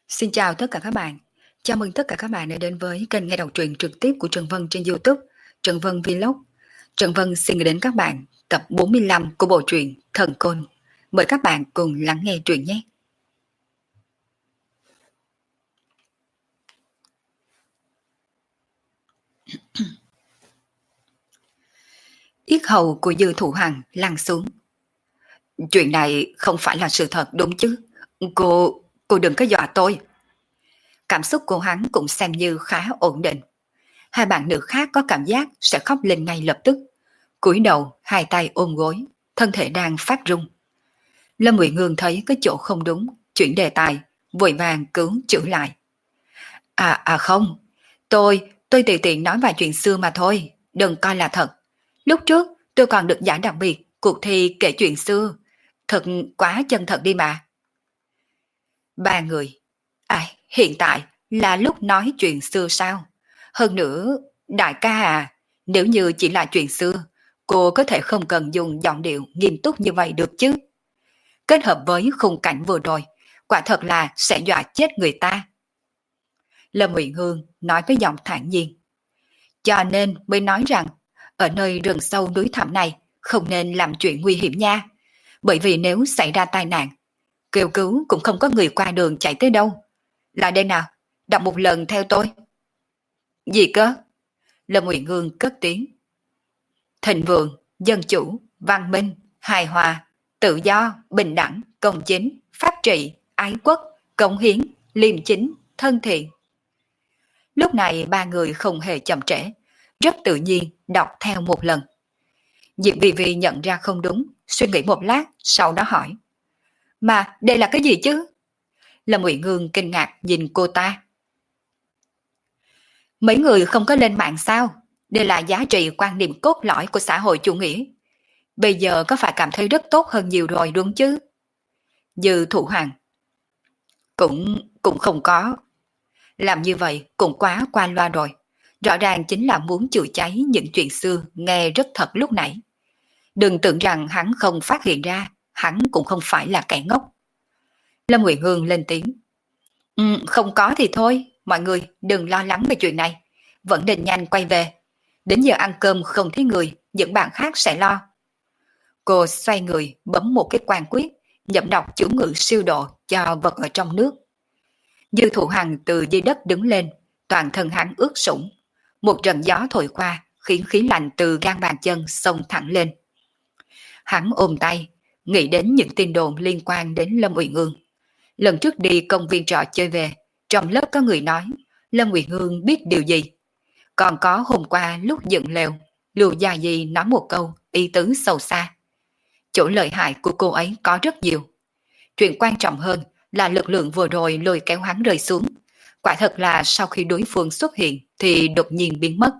Xin chào tất cả các bạn. Chào mừng tất cả các bạn đã đến với kênh nghe đọc truyện trực tiếp của Trần Vân trên YouTube, Trần Vân Vlog. Trần Vân xin gửi đến các bạn tập 45 của bộ truyện Thần Côn. Mời các bạn cùng lắng nghe truyện nhé. Yết hầu của Dư Thụ Hằng lăn xuống. Chuyện này không phải là sự thật đúng chứ? Cô đừng có dọa tôi. Cảm xúc của hắn cũng xem như khá ổn định. Hai bạn nữ khác có cảm giác sẽ khóc lên ngay lập tức. Cúi đầu, hai tay ôm gối, thân thể đang phát run. Lâm Ngụy Ngương thấy cái chỗ không đúng, chuyển đề tài, vội vàng cứu chữa lại. Không, tôi tùy tiện nói vài chuyện xưa mà thôi, đừng coi là thật. Lúc trước tôi còn được giải đặc biệt cuộc thi kể chuyện xưa, thật quá chân thật đi mà. Ba người, hiện tại là lúc nói chuyện xưa sao? Hơn nữa, đại ca nếu như chỉ là chuyện xưa, cô có thể không cần dùng giọng điệu nghiêm túc như vậy được chứ. Kết hợp với khung cảnh vừa rồi, quả thật là sẽ dọa chết người ta. Lâm Uyển Hương nói với giọng thản nhiên. Cho nên mới nói rằng, ở nơi rừng sâu núi thẳm này, không nên làm chuyện nguy hiểm nha. Bởi vì nếu xảy ra tai nạn, kêu cứu cũng không có người qua đường chạy tới đâu. Lại đây nào, đọc một lần theo tôi. Gì cơ? Lâm Uyển Hương cất tiếng. Thịnh vượng, dân chủ, văn minh, hài hòa, tự do, bình đẳng, công chính, pháp trị, ái quốc, cống hiến, liêm chính, thân thiện. Lúc này ba người không hề chậm trễ, rất tự nhiên đọc theo một lần. Diệp Vì Vì nhận ra không đúng, suy nghĩ một lát, sau đó hỏi. Mà đây là cái gì chứ? Lâm Uyển Hương kinh ngạc nhìn cô ta. Mấy người không có lên mạng sao? Đây là giá trị quan niệm cốt lõi của xã hội chủ nghĩa. Bây giờ có phải cảm thấy rất tốt hơn nhiều rồi đúng chứ? Dư Thụ Hằng. Cũng không có. Làm như vậy cũng quá qua loa rồi. Rõ ràng chính là muốn chữa cháy những chuyện xưa nghe rất thật lúc nãy. Đừng tưởng rằng hắn không phát hiện ra, hắn cũng không phải là kẻ ngốc. Lâm Nguyện Hương lên tiếng. Không có thì thôi, mọi người đừng lo lắng về chuyện này. Vẫn nên nhanh quay về. Đến giờ ăn cơm không thấy người, những bạn khác sẽ lo. Cô xoay người bấm một cái quan quyết, nhậm đọc chú ngữ siêu độ cho vật ở trong nước. Dư Thụ Hằng từ dưới đất đứng lên, toàn thân hắn ướt sũng. Một trận gió thổi qua, khiến khí lạnh từ gan bàn chân xông thẳng lên. Hắn ôm tay, nghĩ đến những tin đồn liên quan đến Lâm Uyển Ương. Lần trước đi công viên trò chơi về, trong lớp có người nói Lâm Uyển Ương biết điều gì. Còn có hôm qua lúc dựng lều, Lưu Gia Di nói một câu ý tứ sâu xa. Chỗ lợi hại của cô ấy có rất nhiều. Chuyện quan trọng hơn là lực lượng vừa rồi lôi kéo hắn rơi xuống. Quả thật là sau khi đối phương xuất hiện thì đột nhiên biến mất.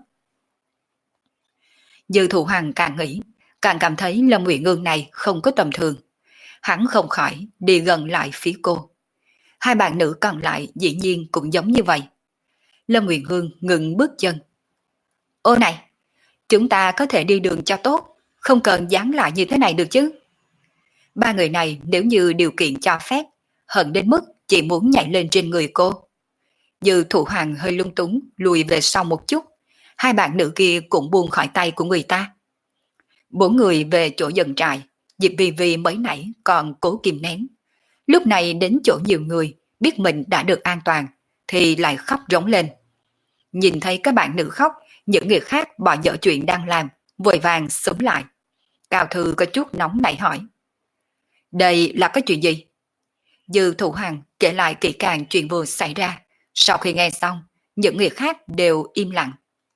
Dư Thụ Hằng càng nghĩ, càng cảm thấy Lâm Uyển Ương này không có tầm thường. Hắn không khỏi đi gần lại phía cô. Hai bạn nữ còn lại dĩ nhiên cũng giống như vậy. Lâm Uyển Ương ngừng bước chân. Ô này, chúng ta có thể đi đường cho tốt, không cần dán lại như thế này được chứ. Ba người này nếu như điều kiện cho phép, hận đến mức chỉ muốn nhảy lên trên người cô. Dư Thụ Hằng hơi lung túng lùi về sau một chút. Hai bạn nữ kia cũng buông khỏi tay của người ta. Bốn người về chỗ dần trại. Diệp Vì Vì mới nãy còn cố kìm nén. Lúc này đến chỗ nhiều người biết mình đã được an toàn thì lại khóc rống lên. Nhìn thấy các bạn nữ khóc, những người khác bỏ dở chuyện đang làm, vội vàng xúm lại. Cao Thư có chút nóng nảy hỏi. Đây là cái chuyện gì? Dư Thụ Hằng kể lại kỹ càng chuyện vừa xảy ra. Sau khi nghe xong, những người khác đều im lặng.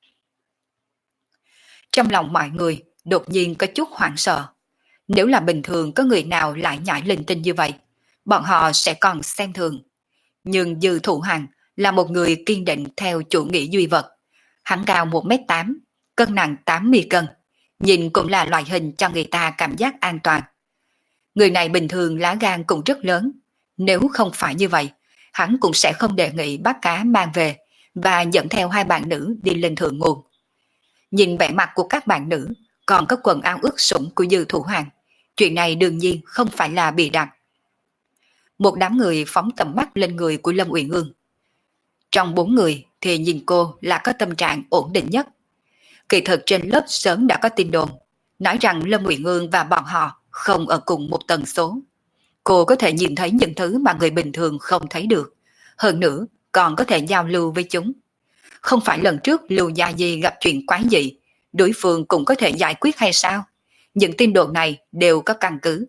Trong lòng mọi người đột nhiên có chút hoảng sợ. Nếu là bình thường có người nào lại nhảy linh tinh như vậy, bọn họ sẽ còn xem thường. Nhưng Dư Thụ Hằng là một người kiên định theo chủ nghĩa duy vật. Hắn cao 1m8, cân nặng 80 cân, nhìn cũng là loại hình cho người ta cảm giác an toàn. Người này bình thường lá gan cũng rất lớn, nếu không phải như vậy, hắn cũng sẽ không đề nghị bắt cá mang về và dẫn theo hai bạn nữ đi lên thượng nguồn. Nhìn vẻ mặt của các bạn nữ, còn có quần áo ướt sũng của Dư Thụ Hằng, chuyện này đương nhiên không phải là bịa đặt. Một đám người phóng tầm mắt lên người của Lâm Uyển Ương. Trong 4 người thì nhìn cô là có tâm trạng ổn định nhất. Kỳ thực trên lớp sớm đã có tin đồn, nói rằng Lâm Uyển Ương và bọn họ không ở cùng một tần số. Cô có thể nhìn thấy những thứ mà người bình thường không thấy được. Hơn nữa, còn có thể giao lưu với chúng. Không phải lần trước Lưu Gia Di gặp chuyện quái dị, đối phương cũng có thể giải quyết hay sao? Những tin đồn này đều có căn cứ.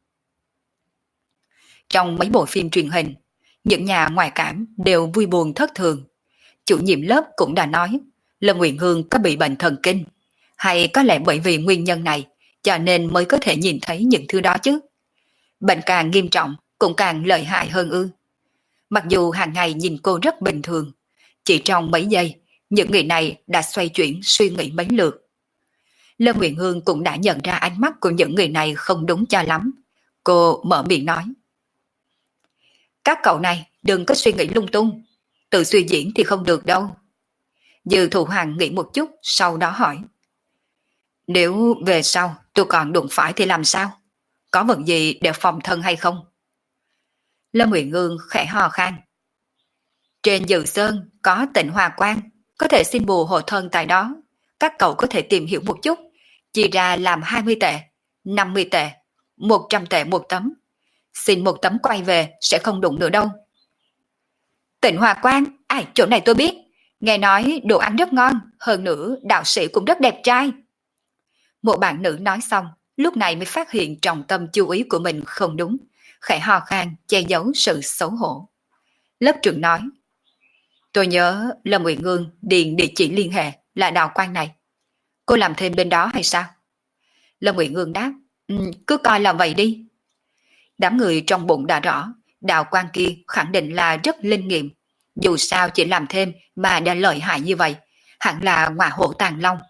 Trong mấy bộ phim truyền hình, những nhà ngoại cảm đều vui buồn thất thường. Chủ nhiệm lớp cũng đã nói, Lâm Uyển Hương có bị bệnh thần kinh, hay có lẽ bởi vì nguyên nhân này, cho nên mới có thể nhìn thấy những thứ đó chứ. Bệnh càng nghiêm trọng, cũng càng lợi hại hơn ư. Mặc dù hàng ngày nhìn cô rất bình thường, chỉ trong mấy giây, những người này đã xoay chuyển suy nghĩ mấy lượt. Lâm Uyển Hương cũng đã nhận ra ánh mắt của những người này không đúng cho lắm. Cô mở miệng nói. Các cậu này đừng có suy nghĩ lung tung, tự suy diễn thì không được đâu. Dư Thụ Hoàng nghĩ một chút, sau đó hỏi. Nếu về sau tôi còn đụng phải thì làm sao? Có vật gì để phòng thân hay không? Lâm Uyển Ương khẽ hò khan. Trên Dự Sơn có Tịnh Hòa Quan, có thể xin bùa hộ thân tại đó. Các cậu có thể tìm hiểu một chút, chia ra làm 20 tệ, 50 tệ, 100 tệ một tấm. Xin một tấm quay về sẽ không đụng nữa đâu. Tịnh Hòa Quan, chỗ này tôi biết. Nghe nói đồ ăn rất ngon, hơn nữa đạo sĩ cũng rất đẹp trai. Một bạn nữ nói xong, lúc này mới phát hiện trọng tâm chú ý của mình không đúng, khẽ hò khan che giấu sự xấu hổ. Lớp trưởng nói, tôi nhớ Lâm Uyển Ương điền địa chỉ liên hệ là đạo quan này. Cô làm thêm bên đó hay sao? Lâm Uyển Ương đáp, cứ coi là vậy đi. Đám người trong bụng đã rõ, đạo quan kia khẳng định là rất linh nghiệm. Dù sao chỉ làm thêm mà đã lợi hại như vậy, hẳn là ngọa hổ tàng long.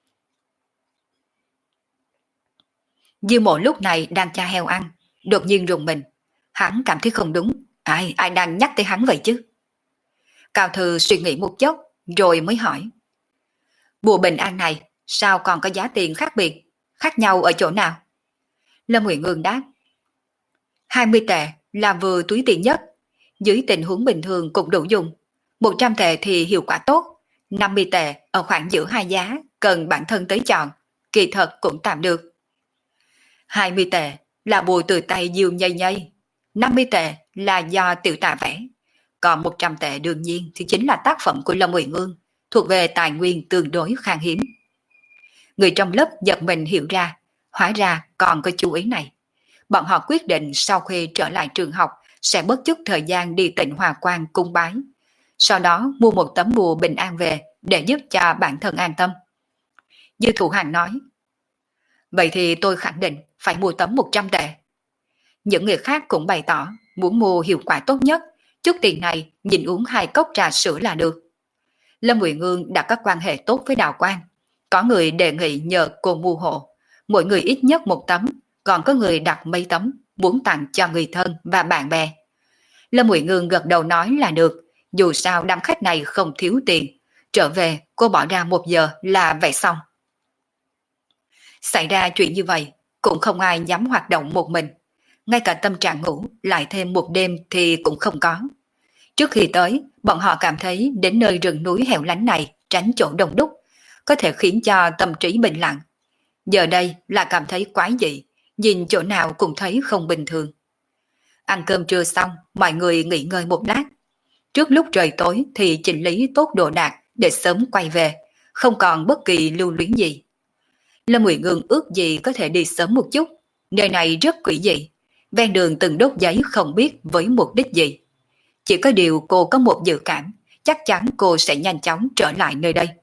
Dư Mộ lúc này đang cha heo ăn, đột nhiên rùng mình. Hắn cảm thấy không đúng, ai đang nhắc tới hắn vậy chứ? Cao Thư suy nghĩ một chốc, rồi mới hỏi. Bùa bình an này, sao còn có giá tiền khác biệt, khác nhau ở chỗ nào? Lâm Uyển Ương đáp. 20 tệ là vừa túi tiền nhất, dưới tình huống bình thường cũng đủ dùng. 100 tệ thì hiệu quả tốt, 50 tệ ở khoảng giữa hai giá, cần bản thân tới chọn, kỳ thật cũng tạm được. 20 tệ là bùa từ tay Diêu Nhây Nhây, 50 tệ là do tiểu tà vẽ, còn 100 tệ đương nhiên thì chính là tác phẩm của Lâm Uyển Ương, thuộc về tài nguyên tương đối khan hiếm. Người trong lớp giật mình hiểu ra, hóa ra còn có chú ý này. Bọn họ quyết định sau khi trở lại trường học sẽ bớt chút thời gian đi Tịnh Hòa Quan cung bái, sau đó mua một tấm bùa bình an về để giúp cho bản thân an tâm. Dư Thụ Hàng nói, vậy thì tôi khẳng định phải mua tấm 100 tệ. Những người khác cũng bày tỏ muốn mua hiệu quả tốt nhất, chút tiền này nhìn uống 2 cốc trà sữa là được. Lâm Uyển Ương đã có quan hệ tốt với đạo quan, có người đề nghị nhờ cô mua hộ, mỗi người ít nhất một tấm, còn có người đặt mấy tấm muốn tặng cho người thân và bạn bè. Lâm Uyển Ương gật đầu nói là được, dù sao đám khách này không thiếu tiền, trở về cô bỏ ra 1 giờ là vậy xong. Xảy ra chuyện như vậy, cũng không ai dám hoạt động một mình, ngay cả tâm trạng ngủ lại thêm một đêm thì cũng không có. Trước khi tới, bọn họ cảm thấy đến nơi rừng núi hẻo lánh này tránh chỗ đông đúc, có thể khiến cho tâm trí bình lặng. Giờ đây là cảm thấy quái dị, nhìn chỗ nào cũng thấy không bình thường. Ăn cơm trưa xong, mọi người nghỉ ngơi một lát. Trước lúc trời tối thì chỉnh lý tốt đồ đạc để sớm quay về, không còn bất kỳ lưu luyến gì. Lâm Uyển Ương ước gì có thể đi sớm một chút, nơi này rất quỷ dị, ven đường từng đốt giấy không biết với mục đích gì. Chỉ có điều cô có một dự cảm, chắc chắn cô sẽ nhanh chóng trở lại nơi đây.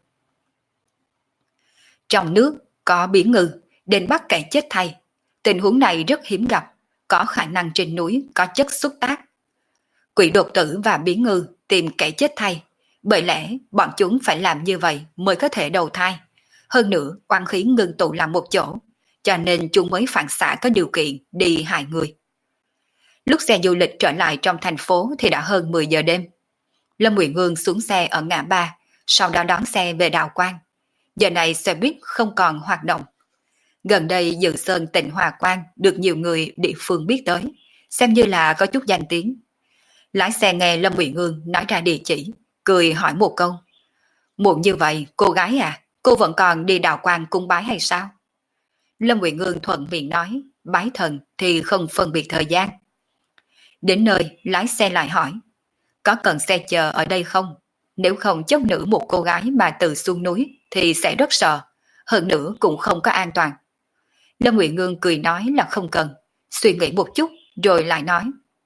Trong nước có biển ngư, đến bắt kẻ chết thay. Tình huống này rất hiếm gặp, có khả năng trên núi có chất xúc tác. Quỷ đột tử và biển ngư tìm kẻ chết thay, bởi lẽ bọn chúng phải làm như vậy mới có thể đầu thai. Hơn nữa, oan khí ngưng tụ làm một chỗ, cho nên chúng mới phản xạ có điều kiện đi hại người. Lúc xe du lịch trở lại trong thành phố thì đã hơn 10 giờ đêm. Lâm Uyển Ương xuống xe ở ngã ba, sau đó đón xe về đạo quan. Giờ này xe buýt không còn hoạt động. Gần đây Dự Sơn Tịnh Hòa Quan được nhiều người địa phương biết tới, xem như là có chút danh tiếng. Lái xe nghe Lâm Uyển Ương nói ra địa chỉ, cười hỏi một câu. Muộn như vậy, cô gái à, cô vẫn còn đi đạo quan cung bái hay sao? Lâm Uyển Ương thuận miệng nói, bái thần thì không phân biệt thời gian. Đến nơi, lái xe lại hỏi, có cần xe chờ ở đây không? Nếu không chất nữ một cô gái mà từ xuống núi thì sẽ rất sợ, hơn nữa cũng không có an toàn. Lâm Uyển Ương cười nói là không cần, suy nghĩ một chút rồi lại nói.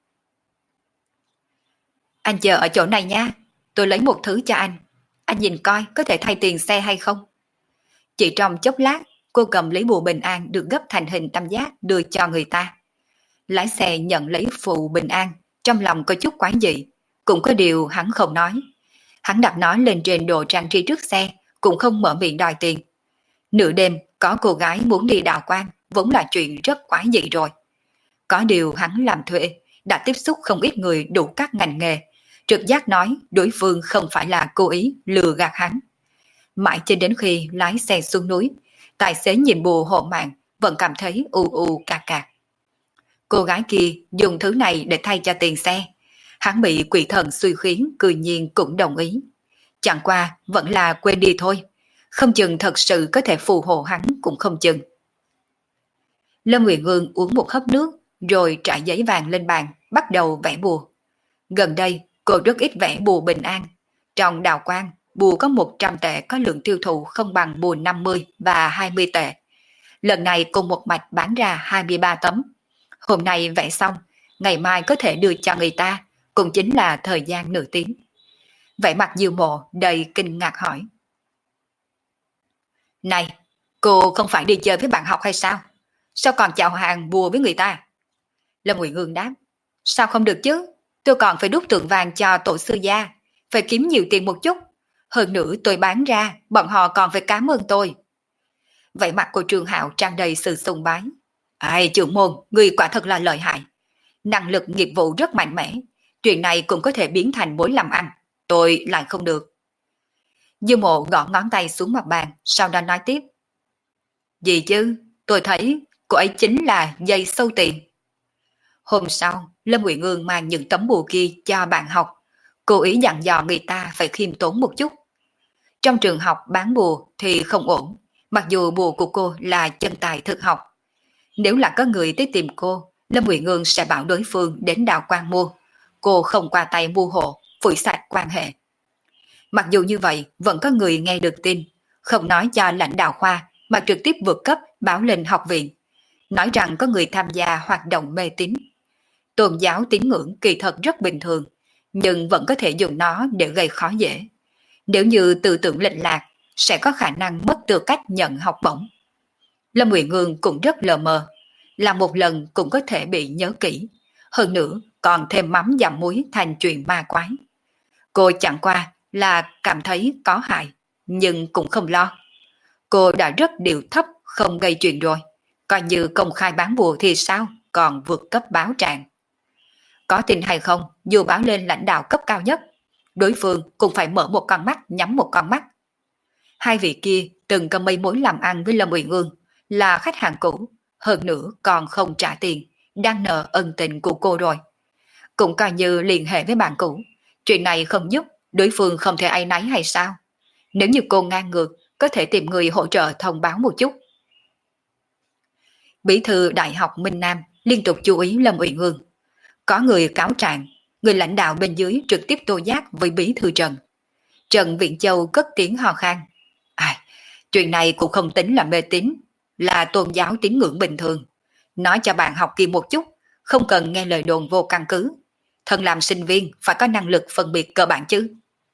Anh chờ ở chỗ này nha, tôi lấy một thứ cho anh nhìn coi có thể thay tiền xe hay không. Chỉ trong chốc lát, cô cầm lấy bùa bình an được gấp thành hình tam giác đưa cho người ta. Lái xe nhận lấy phù bình an, trong lòng có chút quái dị, cũng có điều hắn không nói. Hắn đặt nó lên trên đồ trang trí trước xe, cũng không mở miệng đòi tiền. Nửa đêm có cô gái muốn đi đạo quan, vốn là chuyện rất quái dị rồi. Có điều hắn làm thuê, đã tiếp xúc không ít người đủ các ngành nghề, trực giác nói đối phương không phải là cố ý lừa gạt hắn. Mãi cho đến khi lái xe xuống núi, tài xế nhìn bùa hộ mạng vẫn cảm thấy u u cạc cạc. Cô gái kia dùng thứ này để thay cho tiền xe. Hắn bị quỷ thần suy khiến cười nhiên cũng đồng ý. Chẳng qua vẫn là quên đi thôi, không chừng thật sự có thể phù hộ hắn cũng không chừng. Lâm Uyển Ương uống một hớp nước rồi trải giấy vàng lên bàn, bắt đầu vẽ bùa. Gần đây cô rất ít vẽ bùa bình an. Trong đạo quan, bùa có 100 tệ có lượng tiêu thụ không bằng bùa 50 và 20 tệ. Lần này cô một mạch bán ra 23 tấm. Hôm nay vẽ xong, ngày mai có thể đưa cho người ta, cũng chính là thời gian nửa tiếng. Vẻ mặt Diêu Mộ đầy kinh ngạc hỏi. Này, cô không phải đi chơi với bạn học hay sao? Sao còn chào hàng bùa với người ta? Lâm Uyển Ương đáp. Sao không được chứ? Tôi còn phải đúc tượng vàng cho tổ sư gia, phải kiếm nhiều tiền một chút. Hơn nữa tôi bán ra, bọn họ còn phải cảm ơn tôi. Vậy mặt của Trương Hạo tràn đầy sự sùng bái. Ai, trưởng môn, người quả thật là lợi hại. Năng lực nghiệp vụ rất mạnh mẽ. Chuyện này cũng có thể biến thành mối làm ăn. Tôi lại không được. Dư Mộ gõ ngón tay xuống mặt bàn, sau đó nói tiếp. Gì chứ, tôi thấy cô ấy chính là dây sâu tiền. Hôm sau, Lâm Uyển Ương mang những tấm bùa kia cho bạn học, cố ý dặn dò người ta phải khiêm tốn một chút. Trong trường học bán bùa thì không ổn, mặc dù bùa của cô là chân tài thực học. Nếu là có người tới tìm cô, Lâm Uyển Ương sẽ bảo đối phương đến đạo quan mua. Cô không qua tay mua hộ, phủi sạch quan hệ. Mặc dù như vậy, vẫn có người nghe được tin, không nói cho lãnh đạo khoa mà trực tiếp vượt cấp báo lên học viện, nói rằng có người tham gia hoạt động mê tín. Tôn giáo tín ngưỡng kỳ thật rất bình thường, nhưng vẫn có thể dùng nó để gây khó dễ. Nếu như tư tưởng lệch lạc, sẽ có khả năng mất tư cách nhận học bổng. Lâm Uyển Ương cũng rất lờ mờ, làm một lần cũng có thể bị nhớ kỹ, hơn nữa còn thêm mắm dặm muối thành chuyện ma quái. Cô chẳng qua là cảm thấy có hại, nhưng cũng không lo. Cô đã rất điều thấp không gây chuyện rồi, coi như công khai bán bùa thì sao, còn vượt cấp báo trạng. Có tin hay không, dù báo lên lãnh đạo cấp cao nhất, đối phương cũng phải mở một con mắt nhắm một con mắt. Hai vị kia từng có mấy mối làm ăn với Lâm Uyển Ương, là khách hàng cũ, hơn nữa còn không trả tiền, đang nợ ân tình của cô rồi. Cũng coi như liên hệ với bạn cũ, chuyện này không giúp, đối phương không thể áy náy hay sao? Nếu như cô ngang ngược, có thể tìm người hỗ trợ thông báo một chút. Bí thư Đại học Minh Nam liên tục chú ý Lâm Uyển Ương. Có người cáo trạng, người lãnh đạo bên dưới trực tiếp tố giác với bí thư Trần. Trần Viện Châu cất tiếng ho khan. Chuyện này cũng không tính là mê tín, là tôn giáo tín ngưỡng bình thường. Nói cho bạn học kia một chút, không cần nghe lời đồn vô căn cứ. Thân làm sinh viên phải có năng lực phân biệt cơ bản chứ.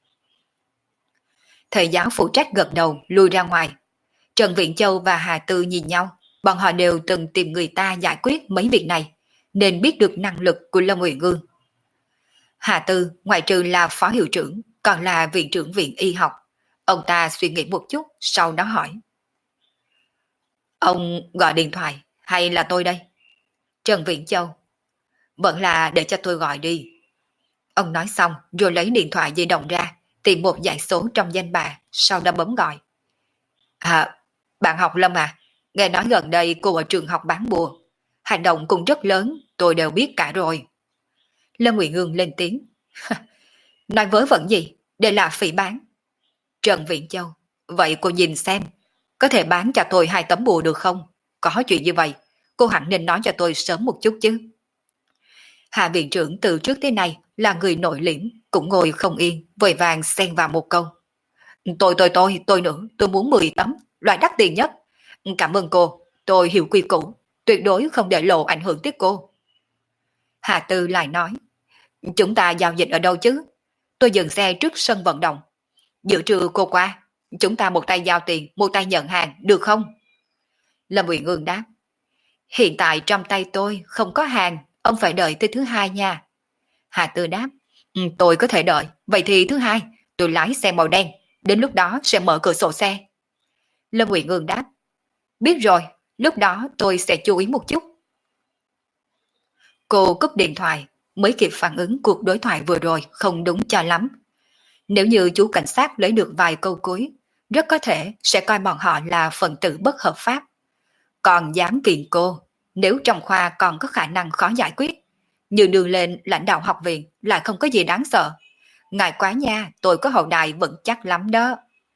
Thầy giáo phụ trách gật đầu lui ra ngoài. Trần Viện Châu và Hà Tư nhìn nhau, bọn họ đều từng tìm người ta giải quyết mấy việc này, nên biết được năng lực của Lâm Uyển Ương. Hà Tư ngoại trừ là phó hiệu trưởng, còn là viện trưởng viện y học. Ông ta suy nghĩ một chút, sau đó hỏi. Ông gọi điện thoại, hay là tôi đây? Trần Viễn Châu. Vẫn là để cho tôi gọi đi. Ông nói xong, rồi lấy điện thoại di động ra, tìm một dãy số trong danh bạ, sau đó bấm gọi. Bạn học Lâm à, nghe nói gần đây cô ở trường học bán bùa. Hành động cũng rất lớn, tôi đều biết cả rồi. Lâm Nguyện Ương lên tiếng. Nói vớ vẩn gì, đây là phỉ báng. Trần Viễn Châu, vậy cô nhìn xem, có thể bán cho tôi 2 tấm bùa được không? Có chuyện như vậy, cô hẳn nên nói cho tôi sớm một chút chứ. Hạ viện trưởng từ trước tới nay là người nội liễm, cũng ngồi không yên, vội vàng xen vào một câu. Tôi nữa, tôi muốn 10 tấm, loại đắt tiền nhất. Cảm ơn cô, tôi hiểu quy củ, tuyệt đối không để lộ ảnh hưởng tới cô. Hà Tư lại nói, chúng ta giao dịch ở đâu chứ? Tôi dừng xe trước sân vận động. Giữa trưa cô qua, chúng ta một tay giao tiền, một tay nhận hàng, được không? Lâm Uyển Ương đáp, hiện tại trong tay tôi không có hàng, ông phải đợi tới thứ hai nha. Hà Tư đáp, tôi có thể đợi, vậy thì thứ hai, tôi lái xe màu đen, đến lúc đó sẽ mở cửa sổ xe. Lâm Uyển Ương đáp, biết rồi, lúc đó tôi sẽ chú ý một chút. Cô cúp điện thoại, mới kịp phản ứng cuộc đối thoại vừa rồi không đúng cho lắm. Nếu như chú cảnh sát lấy được vài câu cuối, rất có thể sẽ coi bọn họ là phần tử bất hợp pháp. Còn dám kiện cô, nếu trong khoa còn có khả năng khó giải quyết, như đường lên lãnh đạo học viện lại không có gì đáng sợ. Ngại quá nha, tôi có hậu đài vững chắc lắm đó.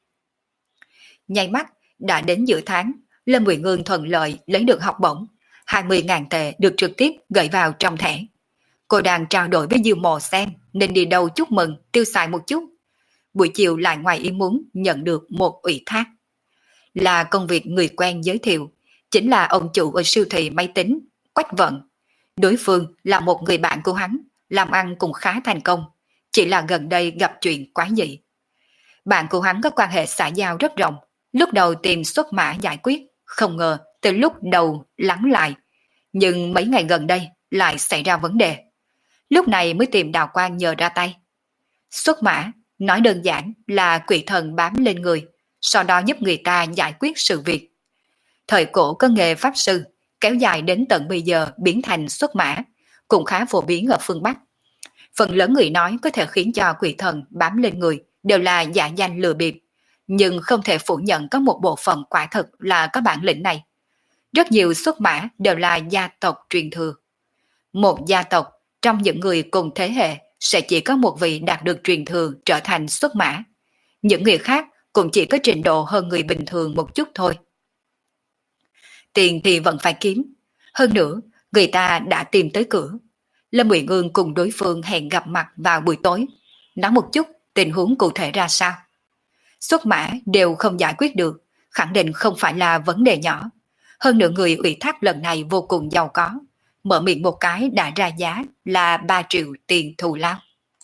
Nháy mắt, đã đến giữa tháng, Lâm Nguyện Ngương thuận lợi lấy được học bổng. 20.000 tệ được trực tiếp gửi vào trong thẻ. Cô đang trao đổi với Diêu Mộ xem nên đi đâu chúc mừng, tiêu xài một chút. Buổi chiều lại ngoài ý muốn nhận được một ủy thác. Là công việc người quen giới thiệu, chính là ông chủ ở siêu thị máy tính, Quách Vận. Đối phương là một người bạn của hắn, làm ăn cũng khá thành công, chỉ là gần đây gặp chuyện quái dị. Bạn của hắn có quan hệ xã giao rất rộng, lúc đầu tìm xuất mã giải quyết, không ngờ từ lúc đầu lắng lại, nhưng mấy ngày gần đây lại xảy ra vấn đề. Lúc này mới tìm Đào Quang nhờ ra tay. Xuất mã, nói đơn giản là quỷ thần bám lên người, sau đó giúp người ta giải quyết sự việc. Thời cổ có nghề pháp sư, kéo dài đến tận bây giờ biến thành xuất mã, cũng khá phổ biến ở phương Bắc. Phần lớn người nói có thể khiến cho quỷ thần bám lên người đều là giả danh lừa bịp, nhưng không thể phủ nhận có một bộ phận quả thực là có bản lĩnh này. Rất nhiều xuất mã đều là gia tộc truyền thừa. Một gia tộc trong những người cùng thế hệ sẽ chỉ có một vị đạt được truyền thừa trở thành xuất mã. Những người khác cũng chỉ có trình độ hơn người bình thường một chút thôi. Tiền thì vẫn phải kiếm. Hơn nữa, người ta đã tìm tới cửa. Lâm Uyển Ương cùng đối phương hẹn gặp mặt vào buổi tối, nói một chút tình huống cụ thể ra sao. Xuất mã đều không giải quyết được, khẳng định không phải là vấn đề nhỏ. Hơn nữa người ủy thác lần này vô cùng giàu có, mở miệng một cái đã ra giá là 3 triệu tiền thù lao.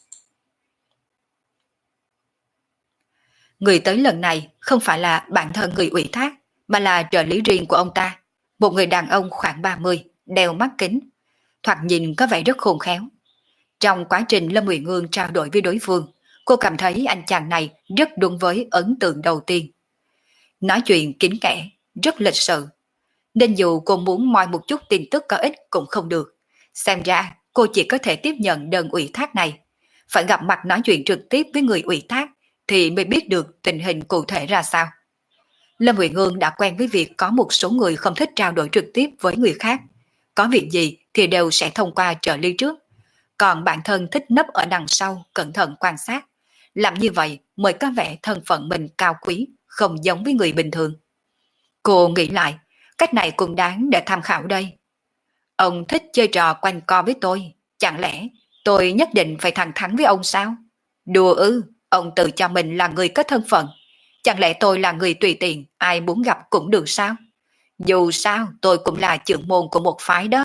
Người tới lần này không phải là bản thân người ủy thác, mà là trợ lý riêng của ông ta, một người đàn ông khoảng 30, đeo mắt kính, thoạt nhìn có vẻ rất khôn khéo. Trong quá trình Lâm Uyển Ương trao đổi với đối phương, cô cảm thấy anh chàng này rất đúng với ấn tượng đầu tiên. Nói chuyện kín kẽ, rất lịch sự, nên dù cô muốn moi một chút tin tức có ích cũng không được. Xem ra cô chỉ có thể tiếp nhận đơn ủy thác này, phải gặp mặt nói chuyện trực tiếp với người ủy thác thì mới biết được tình hình cụ thể ra sao. Lâm Uyển Ương đã quen với việc có một số người không thích trao đổi trực tiếp với người khác, có việc gì thì đều sẽ thông qua trợ lý trước, còn bản thân thích nấp ở đằng sau cẩn thận quan sát, làm như vậy mới có vẻ thân phận mình cao quý, không giống với người bình thường. Cô nghĩ lại, cách này cũng đáng để tham khảo đây. Ông thích chơi trò quanh co với tôi, chẳng lẽ tôi nhất định phải thẳng thắn với ông sao? Đùa ư, ông tự cho mình là người có thân phận, chẳng lẽ tôi là người tùy tiện, ai muốn gặp cũng được sao? Dù sao tôi cũng là trưởng môn của một phái đó.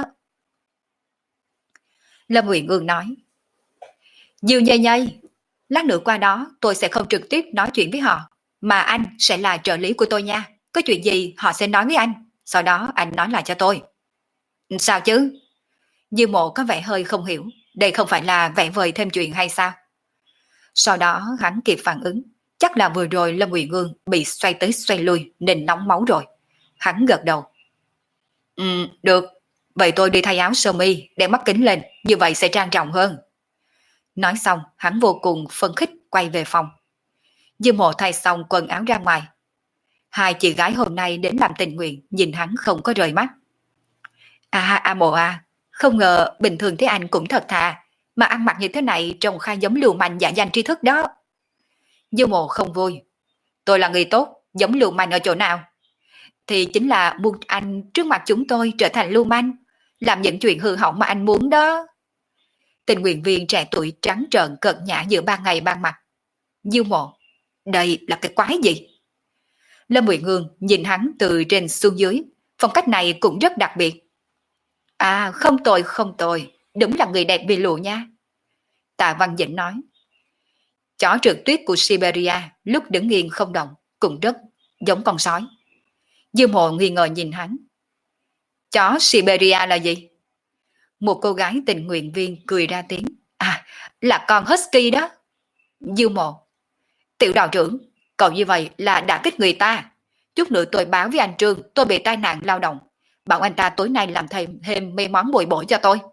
Lâm Uyển Ương nói, Diêu nhây nhây, lát nữa qua đó tôi sẽ không trực tiếp nói chuyện với họ, mà anh sẽ là trợ lý của tôi nha. Có chuyện gì họ sẽ nói với anh, sau đó anh nói lại cho tôi. Sao chứ? Diêu Mộ có vẻ hơi không hiểu, đây không phải là vẽ vời thêm chuyện hay sao? Sau đó hắn kịp phản ứng, chắc là vừa rồi Lâm Uyển Ương bị xoay tới xoay lui nên nóng máu rồi. Hắn gật đầu. Được, vậy tôi đi thay áo sơ mi, đeo mắt kính lên, như vậy sẽ trang trọng hơn. Nói xong, hắn vô cùng phấn khích quay về phòng. Dương Mộ thay xong quần áo ra ngoài. Hai chị gái hôm nay đến làm tình nguyện, nhìn hắn không có rời mắt. Mộ à, Không ngờ bình thường thấy anh cũng thật thà, mà ăn mặc như thế này trông khá giống lưu manh giả danh tri thức đó. Dư Mộ không vui. Tôi là người tốt, giống lưu manh ở chỗ nào? Thì chính là muốn anh trước mặt chúng tôi trở thành lưu manh, làm những chuyện hư hỏng mà anh muốn đó. Tình nguyện viên trẻ tuổi trắng trợn cợt nhã giữa ban ngày ban mặt. Dư Mộ, đây là cái quái gì? Lâm Uyển Ương nhìn hắn từ trên xuống dưới, phong cách này cũng rất đặc biệt. À, không tồi không tồi, đúng là người đẹp vì lụa nha. Tạ Văn Dĩnh nói. Chó trượt tuyết của Siberia lúc đứng yên không động cũng rất giống con sói. Dương Mộ nghi ngờ nhìn hắn. Chó Siberia là gì? Một cô gái tình nguyện viên cười ra tiếng. À, là con Husky đó. Dương Mộ. Tiểu đạo trưởng, cậu như vậy là đã kích người ta. Chút nữa tôi báo với anh Trương tôi bị tai nạn lao động. Bảo anh ta tối nay làm thêm mấy món bồi bổ cho tôi.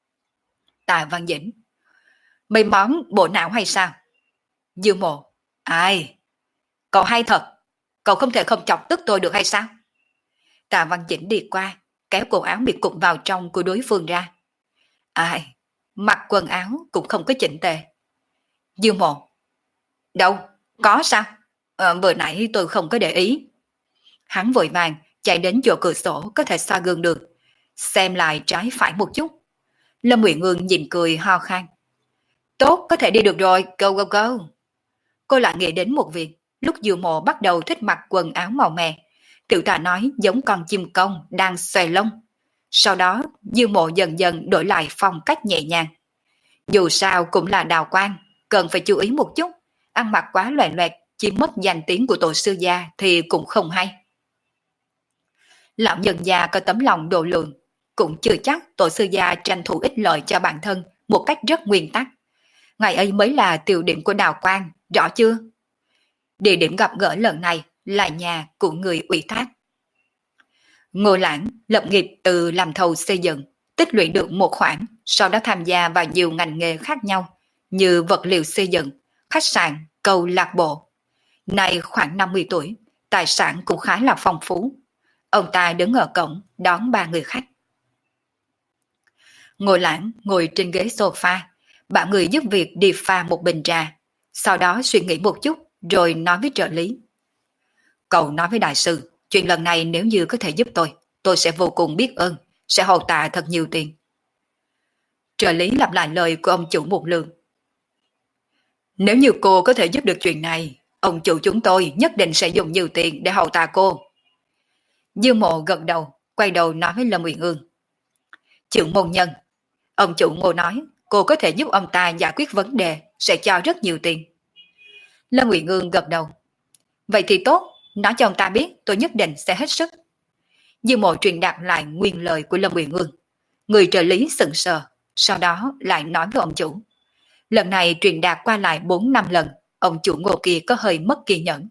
Tạ Văn Dĩnh. Mấy món bộ não hay sao? Dương Mộ. Ai? Cậu hay thật. Cậu không thể không chọc tức tôi được hay sao? Tạ Văn Dĩnh đi qua, kéo cổ áo bị cụm vào trong của đối phương ra. Ai? Mặc quần áo cũng không có chỉnh tề. Dương Mộ. Đâu? Có sao? Vừa nãy tôi không có để ý. Hắn vội vàng chạy đến chỗ cửa sổ có thể soi gương được, xem lại trái phải một chút. Lâm Uyển Ương nhìn cười ho khan. Tốt, có thể đi được rồi, go go go. Cô lại nghĩ đến một việc, lúc Dương Mộ bắt đầu thích mặc quần áo màu mè, tiểu tả nói giống con chim công đang xòe lông. Sau đó, Dương Mộ dần dần đổi lại phong cách nhẹ nhàng. Dù sao cũng là đào quang, cần phải chú ý một chút, ăn mặc quá loẹt loẹt, chỉ mất danh tiếng của tổ sư gia thì cũng không hay. Lão nhân gia có tấm lòng độ lượng, cũng chưa chắc tổ sư gia tranh thủ ích lợi cho bản thân một cách rất nguyên tắc. Ngày ấy mới là tiêu điểm của đào quang, rõ chưa? Địa điểm gặp gỡ lần này là nhà của người ủy thác. Ngô Lãng lập nghiệp từ làm thầu xây dựng, tích lũy được một khoản, sau đó tham gia vào nhiều ngành nghề khác nhau như vật liệu xây dựng, khách sạn, câu lạc bộ. Nay khoảng 50 tuổi, tài sản cũng khá là phong phú. Ông ta đứng ở cổng đón 3 người khách. Ngô Lãng ngồi trên ghế sofa, bảo người giúp việc đi pha một bình trà, sau đó suy nghĩ một chút rồi nói với trợ lý. Cậu nói với đại sư, chuyện lần này nếu như có thể giúp tôi sẽ vô cùng biết ơn, sẽ hầu tạ thật nhiều tiền. Trợ lý lặp lại lời của ông chủ một lượt. Nếu như cô có thể giúp được chuyện này, ông chủ chúng tôi nhất định sẽ dùng nhiều tiền để hầu tạ cô. Dương Mộ gật đầu, quay đầu nói với Lâm Uyển Ương. Trưởng môn nhân, ông chủ Ngô nói cô có thể giúp ông ta giải quyết vấn đề, sẽ cho rất nhiều tiền. Lâm Uyển Ương gật đầu. Vậy thì tốt, nói cho ông ta biết tôi nhất định sẽ hết sức. Dương Mộ truyền đạt lại nguyên lời của Lâm Uyển Ương. Người trợ lý sững sờ, sau đó lại nói với ông chủ. Lần này truyền đạt qua lại 4-5 lần, ông chủ Ngô kia có hơi mất kiên nhẫn.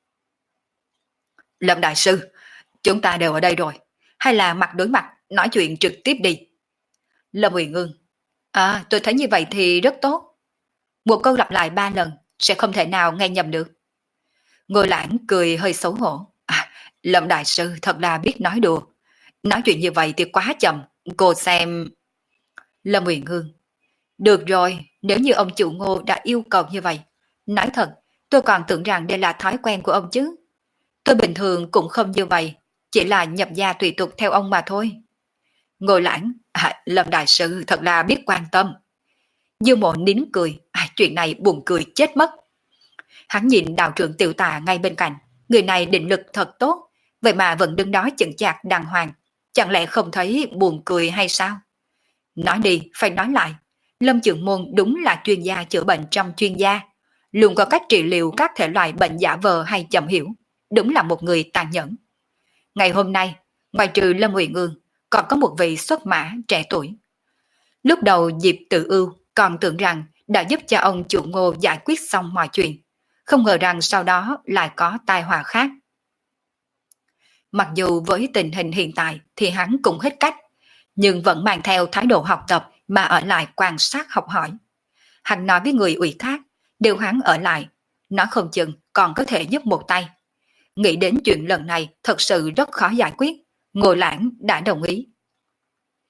Lâm đại sư, chúng ta đều ở đây rồi, hay là mặt đối mặt nói chuyện trực tiếp đi. Lâm Uyển Ương. À, tôi thấy như vậy thì rất tốt. Một câu lặp lại 3 lần, sẽ không thể nào nghe nhầm được. Ngô Lãng cười hơi xấu hổ. À, Lâm đại sư thật là biết nói đùa. Nói chuyện như vậy thì quá chậm, cô xem. Lâm Uyển Ương. Được rồi, nếu như ông chủ Ngô đã yêu cầu như vậy. Nói thật, tôi còn tưởng rằng đây là thói quen của ông chứ. Tôi bình thường cũng không như vậy, chỉ là nhập gia tùy tục theo ông mà thôi. Ngô Lãng. À, Lâm đại sư thật là biết quan tâm. Dương Mộ nín cười. À, chuyện này buồn cười chết mất. Hắn nhìn đạo trưởng Tiểu Tà ngay bên cạnh, người này định lực thật tốt, vậy mà vẫn đứng đó chững chạc đàng hoàng, chẳng lẽ không thấy buồn cười hay sao? Nói đi, phải nói lại, Lâm Trường Môn đúng là chuyên gia chữa bệnh trong chuyên gia, luôn có cách trị liệu các thể loại bệnh giả vờ hay chậm hiểu, đúng là một người tàn nhẫn. Ngày hôm nay, ngoài trừ Lâm Uyển Ương, còn có một vị xuất mã trẻ tuổi. Lúc đầu Diệp Tự Ưu còn tưởng rằng đã giúp cho ông chủ Ngô giải quyết xong mọi chuyện, không ngờ rằng sau đó lại có tai họa khác. Mặc dù với tình hình hiện tại thì hắn cũng hết cách, nhưng vẫn mang theo thái độ học tập mà ở lại quan sát học hỏi. Hắn nói với người ủy thác, đều hắn ở lại, nói không chừng còn có thể giúp một tay. Nghĩ đến chuyện lần này thật sự rất khó giải quyết, Ngô Lãng đã đồng ý.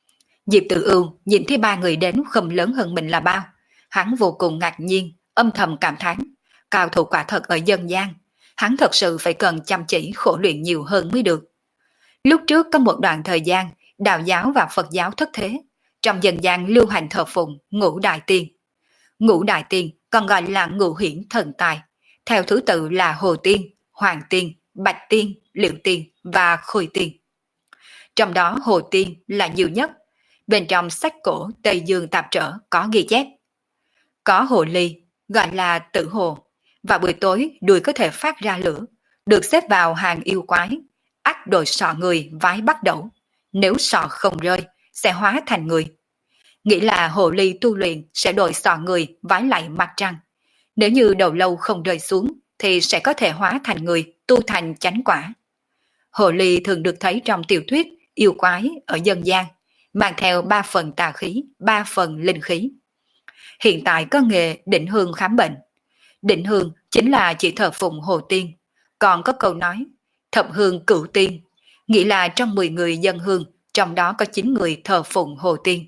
Diệp Tử Ưu nhìn thấy ba người đến không lớn hơn mình là bao. Hắn vô cùng ngạc nhiên, âm thầm cảm thán. Cao thủ quả thật ở dân gian. Hắn thật sự phải cần chăm chỉ khổ luyện nhiều hơn mới được. Lúc trước có một đoạn thời gian, đạo giáo và Phật giáo thất thế. Trong dân gian lưu hành thờ phụng ngũ đại tiên. Ngũ đại tiên còn gọi là ngũ hiển thần tài. Theo thứ tự là Hồ Tiên, Hoàng Tiên, Bạch Tiên, Liễu Tiên và Khôi Tiên. Trong đó Hồ Tiên là nhiều nhất. Bên trong sách cổ Tây Dương Tạp Trở có ghi chép. Có hồ ly, gọi là tử hồ, và buổi tối đuôi có thể phát ra lửa, được xếp vào hàng yêu quái. Ắt đội sọ người vái bắt đầu. Nếu sọ không rơi, sẽ hóa thành người. Nghĩ là hồ ly tu luyện sẽ đội sọ người vái lại mặt trăng. Nếu như đầu lâu không rơi xuống, thì sẽ có thể hóa thành người, tu thành chánh quả. Hồ ly thường được thấy trong tiểu thuyết yêu quái ở dân gian, mang theo 3 phần tà khí, 3 phần linh khí. Hiện tại có nghề định hương khám bệnh. Định hương chính là chỉ thờ phụng Hồ Tiên. Còn có câu nói, thập hương cửu tiên, nghĩa là trong 10 người dân hương, trong đó có 9 người thờ phụng Hồ Tiên.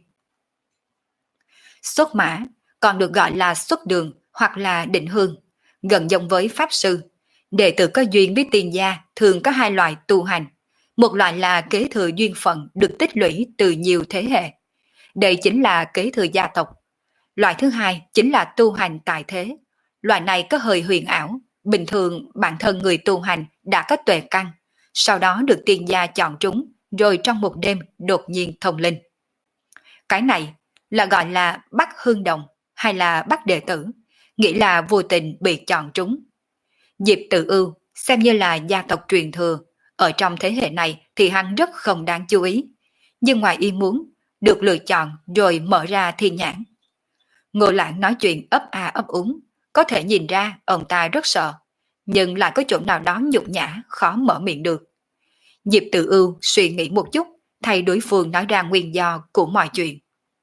Xuất mã, còn được gọi là xuất đường hoặc là định hương, gần giống với pháp sư. Đệ tử có duyên với tiên gia thường có 2 loại tu hành. Một loại là kế thừa duyên phận được tích lũy từ nhiều thế hệ. Đây chính là kế thừa gia tộc. Loại thứ hai chính là tu hành tại thế. Loại này có hơi huyền ảo. Bình thường bản thân người tu hành đã có tuệ căn, sau đó được tiên gia chọn trúng, rồi trong một đêm đột nhiên thông linh. Cái này là gọi là bắt hương đồng hay là bắt đệ tử, nghĩa là vô tình bị chọn trúng. Diệp Tử Ưu xem như là gia tộc truyền thừa, ở trong thế hệ này thì hắn rất không đáng chú ý, nhưng ngoài ý muốn được lựa chọn rồi mở ra thiên nhãn. Ngô Lãng nói chuyện ấp a ấp úng, có thể nhìn ra ông ta rất sợ, nhưng lại có chỗ nào đó nhục nhã khó mở miệng được. Diệp Tử Ưu suy nghĩ một chút, thay đối phương nói ra nguyên do của mọi chuyện.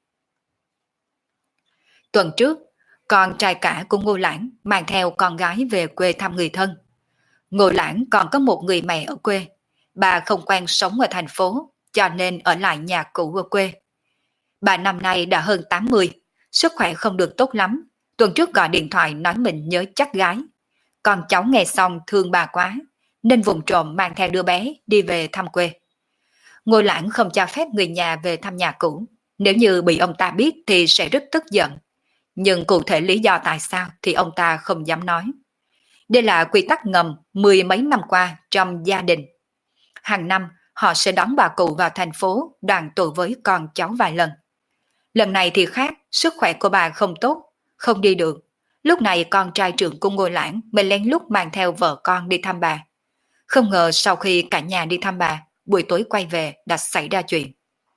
Tuần trước, con trai cả của Ngô Lãng mang theo con gái về quê thăm người thân. Ngô Lãng còn có một người mẹ ở quê. Bà không quen sống ở thành phố, cho nên ở lại nhà cũ ở quê. Bà năm nay đã hơn 80, sức khỏe không được tốt lắm. Tuần trước gọi điện thoại nói mình nhớ chắc gái. Con cháu nghe xong thương bà quá, nên vùng trộm mang theo đứa bé đi về thăm quê. Ngô Lãng không cho phép người nhà về thăm nhà cũ. Nếu như bị ông ta biết thì sẽ rất tức giận. Nhưng cụ thể lý do tại sao thì ông ta không dám nói. Đây là quy tắc ngầm 10 mấy năm qua trong gia đình. Hàng năm họ sẽ đón bà cụ vào thành phố đoàn tụ với con cháu vài lần. Lần này thì khác, sức khỏe của bà không tốt, không đi được. Lúc này con trai trưởng của Ngô Lãng mới lén lút mang theo vợ con đi thăm bà. Không ngờ sau khi cả nhà đi thăm bà, buổi tối quay về đã xảy ra chuyện.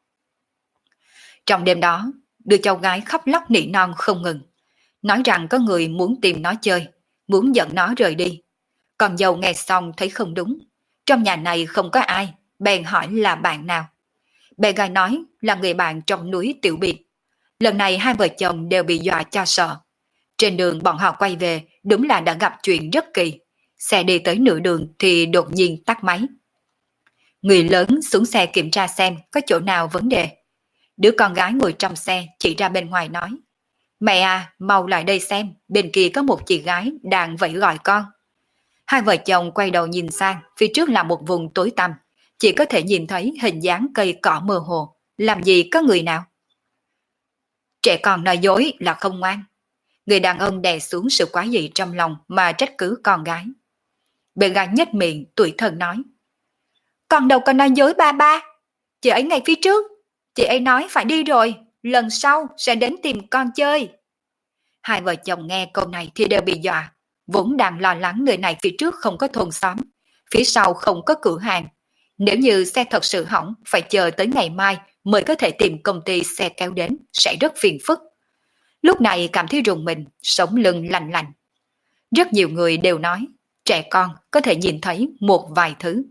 Trong đêm đó, đứa cháu gái khóc lóc nỉ non không ngừng, nói rằng có người muốn tìm nó chơi, muốn dẫn nó rời đi. Con dâu nghe xong thấy không đúng, trong nhà này không có ai, bèn hỏi là bạn nào. Bé gái nói là người bạn trong núi Tiểu Biệt. Lần này hai vợ chồng đều bị dọa cho sợ. Trên đường bọn họ quay về, đúng là đã gặp chuyện rất kỳ. Xe đi tới nửa đường thì đột nhiên tắt máy. Người lớn xuống xe kiểm tra xem có chỗ nào vấn đề. Đứa con gái ngồi trong xe chỉ ra bên ngoài nói: "Mẹ à, mau lại đây xem, bên kia có một chị gái đang vẫy gọi con." Hai vợ chồng quay đầu nhìn sang, phía trước là một vùng tối tăm, chỉ có thể nhìn thấy hình dáng cây cỏ mơ hồ, làm gì có người nào. Trẻ con nói dối là không ngoan. Người đàn ông đè xuống sự quá dị trong lòng mà trách cứ con gái. Bé gái nhếch miệng tủi thân nói: "Con đâu có nói dối ba ba. Chị ấy ngay phía trước. Chị ấy nói phải đi rồi, lần sau sẽ đến tìm con chơi." Hai vợ chồng nghe câu này thì đều bị dọa, vốn đang lo lắng người này phía trước không có thôn xóm, phía sau không có cửa hàng. Nếu như xe thật sự hỏng, phải chờ tới ngày mai mới có thể tìm công ty xe kéo đến, sẽ rất phiền phức. Lúc này cảm thấy rùng mình, sống lưng lạnh lạnh. Rất nhiều người đều nói, trẻ con có thể nhìn thấy một vài thứ.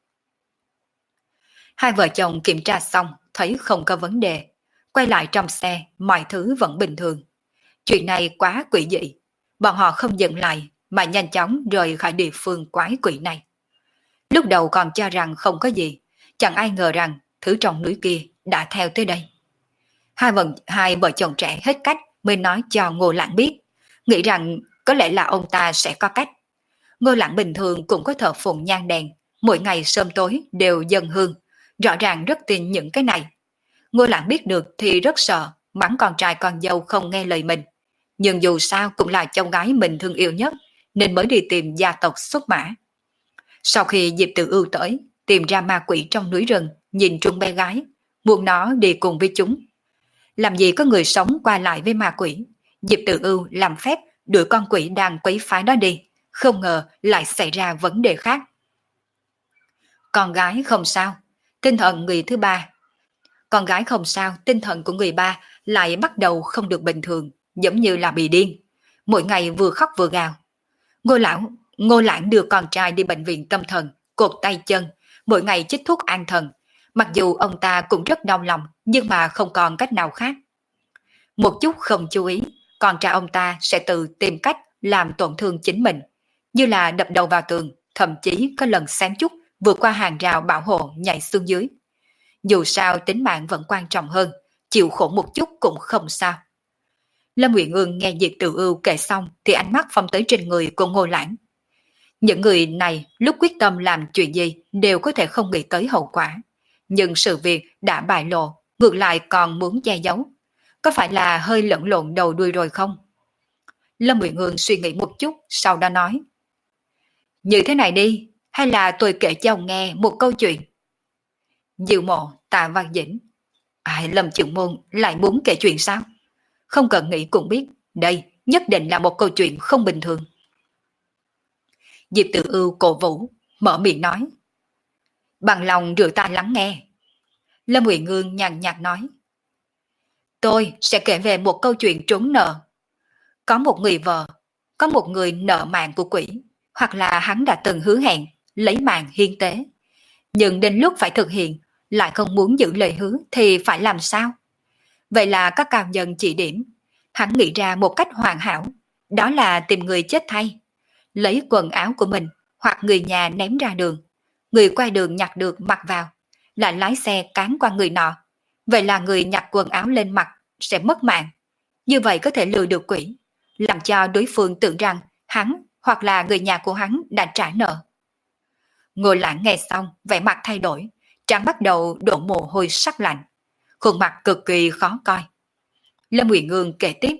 Hai vợ chồng kiểm tra xong, thấy không có vấn đề. Quay lại trong xe, mọi thứ vẫn bình thường. Chuyện này quá quỷ dị. Bọn họ không dừng lại, mà nhanh chóng rời khỏi địa phương quái quỷ này. Lúc đầu còn cho rằng không có gì, chẳng ai ngờ rằng thứ trong núi kia đã theo tới đây. Hai vợ chồng trẻ hết cách mới nói cho Ngô Lãng biết, nghĩ rằng có lẽ là ông ta sẽ có cách. Ngô Lãng bình thường cũng có thờ phụng nhang đèn, mỗi ngày sớm tối đều dâng hương, rõ ràng rất tin những cái này. Ngô Lãng biết được thì rất sợ, mắng con trai con dâu không nghe lời mình. Nhưng dù sao cũng là cháu gái mình thương yêu nhất, nên mới đi tìm gia tộc xuất mã. Sau khi Diệp Tử Ưu tới, tìm ra ma quỷ trong núi rừng, nhìn trúng bé gái, buộc nó đi cùng với chúng. Làm gì có người sống qua lại với ma quỷ, Diệp Tử Ưu làm phép đuổi con quỷ đang quấy phá đó đi, không ngờ lại xảy ra vấn đề khác. Con gái không sao, tinh thần người thứ ba. Con gái không sao, tinh thần của người ba lại bắt đầu không được bình thường, giống như là bị điên. Mỗi ngày vừa khóc vừa gào. Ngô Lãng đưa con trai đi bệnh viện tâm thần, cột tay chân, mỗi ngày chích thuốc an thần. Mặc dù ông ta cũng rất đau lòng, nhưng mà không còn cách nào khác. Một chút không chú ý, con trai ông ta sẽ tự tìm cách làm tổn thương chính mình, như là đập đầu vào tường, thậm chí có lần xém chút vượt qua hàng rào bảo hộ nhảy xuống dưới. Dù sao tính mạng vẫn quan trọng hơn, chịu khổ một chút cũng không sao. Lâm Uyển Ương nghe Diệp Tử Ưu kể xong thì ánh mắt phong tới trên người của Ngô Lãng. Những người này lúc quyết tâm làm chuyện gì đều có thể không nghĩ tới hậu quả. Nhưng sự việc đã bại lộ, ngược lại còn muốn che giấu. Có phải là hơi lẫn lộn đầu đuôi rồi không? Lâm Uyển Ương suy nghĩ một chút, sau đó nói. Như thế này đi, hay là tôi kể cho ông nghe một câu chuyện. Diệu Mộ, Tạ Văn Dĩnh. Ai, Lâm Trưởng Môn lại muốn kể chuyện sao? Không cần nghĩ cũng biết, đây nhất định là một câu chuyện không bình thường. Diệp Tử Ưu cổ vũ, mở miệng nói. Bằng lòng rửa tai lắng nghe. Lâm Uyển Ương nhàn nhạt nói. Tôi sẽ kể về một câu chuyện trốn nợ. Có một người vợ, có một người nợ mạng của quỷ, hoặc là hắn đã từng hứa hẹn lấy mạng hiến tế. Nhưng đến lúc phải thực hiện, lại không muốn giữ lời hứa thì phải làm sao? Vậy là các cao nhân chỉ điểm, hắn nghĩ ra một cách hoàn hảo, đó là tìm người chết thay, lấy quần áo của mình hoặc người nhà ném ra đường, người qua đường nhặt được mặc vào, lại lái xe cán qua người nọ. Vậy là người nhặt quần áo lên mặt sẽ mất mạng. Như vậy có thể lừa được quỷ, làm cho đối phương tưởng rằng hắn hoặc là người nhà của hắn đã trả nợ. Ngô Lãng nghe xong, vẻ mặt thay đổi, trán bắt đầu đổ mồ hôi sắc lạnh, khuôn mặt cực kỳ khó coi. Lâm Uyển Ương kể tiếp.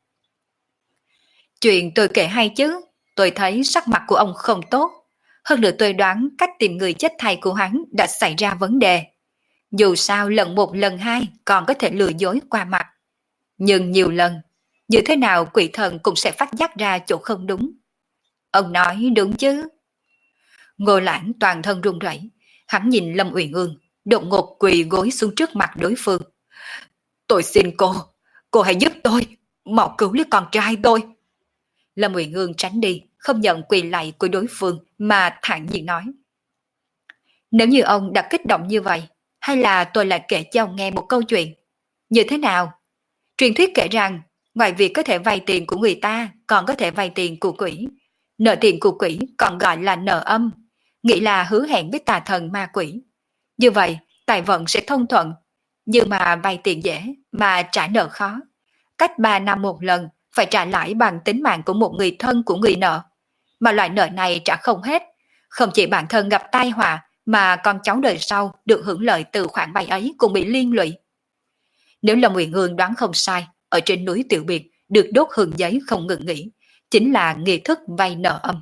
Chuyện tôi kể hay chứ, tôi thấy sắc mặt của ông không tốt. Hơn nữa tôi đoán cách tìm người chết thay của hắn đã xảy ra vấn đề. Dù sao lần một lần hai còn có thể lừa dối qua mặt. Nhưng nhiều lần, như thế nào quỷ thần cũng sẽ phát giác ra chỗ không đúng. Ông nói đúng chứ? Ngô Lãng toàn thân run rẩy, hắn nhìn Lâm Uyển Ương, đột ngột quỳ gối xuống trước mặt đối phương. Tôi xin cô hãy giúp tôi, mau cứu lấy con trai tôi. Lâm Uyển Ương tránh đi, không nhận quỳ lạy của đối phương mà thản nhiên nói. Nếu như ông đã kích động như vậy, hay là tôi lại kể cho ông nghe một câu chuyện. Như thế nào? Truyền thuyết kể rằng, ngoài việc có thể vay tiền của người ta, còn có thể vay tiền của quỷ. Nợ tiền của quỷ còn gọi là nợ âm, nghĩa là hứa hẹn với tà thần ma quỷ. Như vậy, tài vận sẽ thông thuận, nhưng mà vay tiền dễ, mà trả nợ khó. Cách 3 năm một lần, phải trả lãi bằng tính mạng của một người thân của người nợ. Mà loại nợ này trả không hết, không chỉ bản thân gặp tai họa, mà con cháu đời sau được hưởng lợi từ khoản vay ấy cũng bị liên lụy. Nếu Lâm Uyển Ương đoán không sai, ở trên núi Tiểu Biệt được đốt hương giấy không ngừng nghỉ, chính là nghi thức vay nợ âm.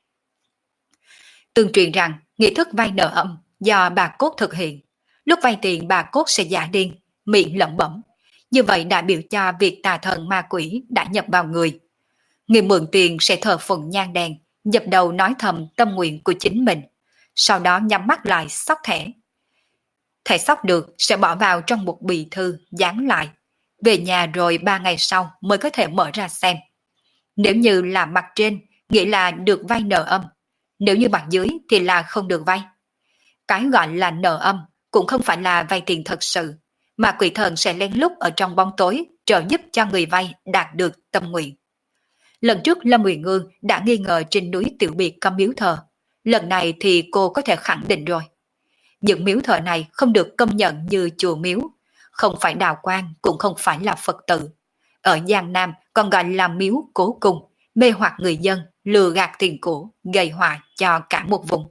Tương truyền rằng nghi thức vay nợ âm do bà Cốt thực hiện. Lúc vay tiền bà Cốt sẽ giả điên, miệng lẩm bẩm. Như vậy đại biểu cho việc tà thần ma quỷ đã nhập vào người. Người mượn tiền sẽ thờ phụng nhang đèn, dập đầu nói thầm tâm nguyện của chính mình. Sau đó nhắm mắt lại xóc thẻ. Thẻ xóc được sẽ bỏ vào trong một bì thư dán lại. Về nhà rồi 3 ngày sau mới có thể mở ra xem. Nếu như là mặt trên, nghĩa là được vay nợ âm. Nếu như mặt dưới thì là không được vay. Cái gọi là nợ âm cũng không phải là vay tiền thật sự, mà quỷ thần sẽ lén lút ở trong bóng tối trợ giúp cho người vay đạt được tâm nguyện. Lần trước Lâm Uyển Ương đã nghi ngờ trên núi Tiểu Biệt có miếu thờ. Lần này thì cô có thể khẳng định rồi. Những miếu thờ này không được công nhận như chùa miếu, không phải đạo quan cũng không phải là Phật tử. Ở Giang Nam còn gọi là miếu cố cung, mê hoặc người dân, lừa gạt tiền của, gây họa cho cả một vùng.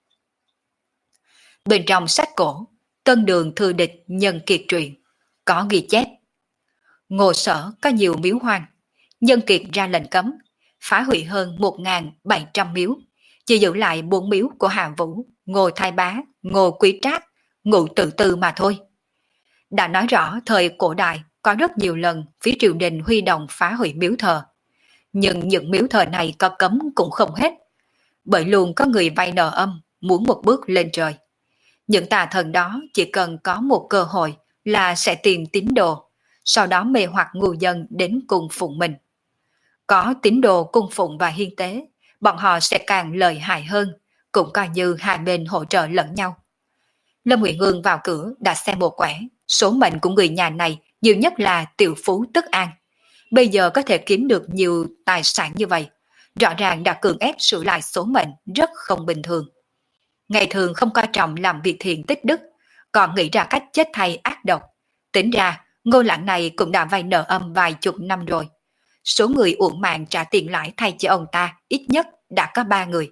Bên trong sách cổ, Tân Đường Thư Địch Nhân Kiệt truyện, có ghi chép. Ngô Sở có nhiều miếu hoang, Nhân Kiệt ra lệnh cấm, phá hủy hơn 1.700 miếu, chỉ giữ lại 4 miếu của Hàm Vũ, Ngô Thái Bá, Ngô Quý Trác, Ngũ Tự Tư mà thôi. Đã nói rõ thời cổ đại có rất nhiều lần phía triều đình huy động phá hủy miếu thờ. Nhưng những miếu thờ này có cấm cũng không hết, bởi luôn có người vay nợ âm muốn một bước lên trời. Những tà thần đó chỉ cần có một cơ hội là sẽ tìm tín đồ, sau đó mê hoặc ngu dân đến cung phụng mình. Có tín đồ cung phụng và hiến tế, bọn họ sẽ càng lợi hại hơn, cũng coi như hai bên hỗ trợ lẫn nhau. Lâm Nguyện Ương vào cửa đã xem một quẻ, số mệnh của người nhà này nhiều nhất là tiểu phú tức an. Bây giờ có thể kiếm được nhiều tài sản như vậy, rõ ràng đã cưỡng ép sửa lại số mệnh rất không bình thường. Ngày thường không coi trọng làm việc thiện tích đức, còn nghĩ ra cách chết thay ác độc. Tính ra, Ngô Lãng này cũng đã vay nợ âm vài chục năm rồi. Số người uổng mạng trả tiền lãi thay cho ông ta ít nhất đã có 3 người.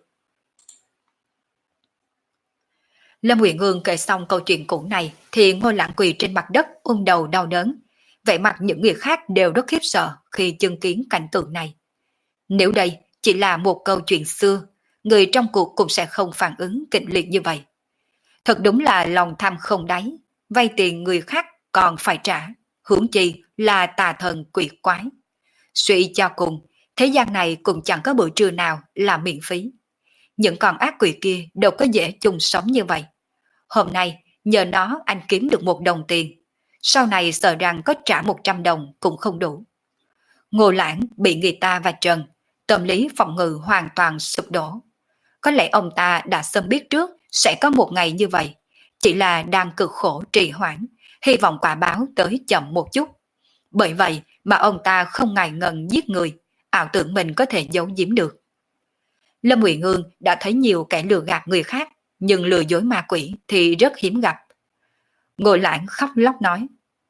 Lâm Nguyện Ương kể xong câu chuyện cũ này thì Ngô Lãng quỳ trên mặt đất ôm đầu đau đớn. Vậy mặt những người khác đều rất khiếp sợ khi chứng kiến cảnh tượng này. Nếu đây chỉ là một câu chuyện xưa, người trong cuộc cũng sẽ không phản ứng kịch liệt như vậy. Thật đúng là lòng tham không đáy, vay tiền người khác còn phải trả, huống chi là tà thần quỷ quái. Suy cho cùng, thế gian này cũng chẳng có bữa trưa nào là miễn phí. Những con ác quỷ kia đâu có dễ chung sống như vậy. Hôm nay, nhờ nó anh kiếm được 1 đồng tiền. Sau này sợ rằng có trả 100 đồng cũng không đủ. Ngô Lãng bị người ta vạch trần, tâm lý phòng ngự hoàn toàn sụp đổ. Có lẽ ông ta đã sớm biết trước sẽ có một ngày như vậy, chỉ là đang cực khổ trì hoãn, hy vọng quả báo tới chậm một chút. Bởi vậy mà ông ta không ngại ngần giết người, ảo tưởng mình có thể giấu giếm được. Lâm Nguyện Ương đã thấy nhiều kẻ lừa gạt người khác, nhưng lừa dối ma quỷ thì rất hiếm gặp. Ngô Lãng khóc lóc nói: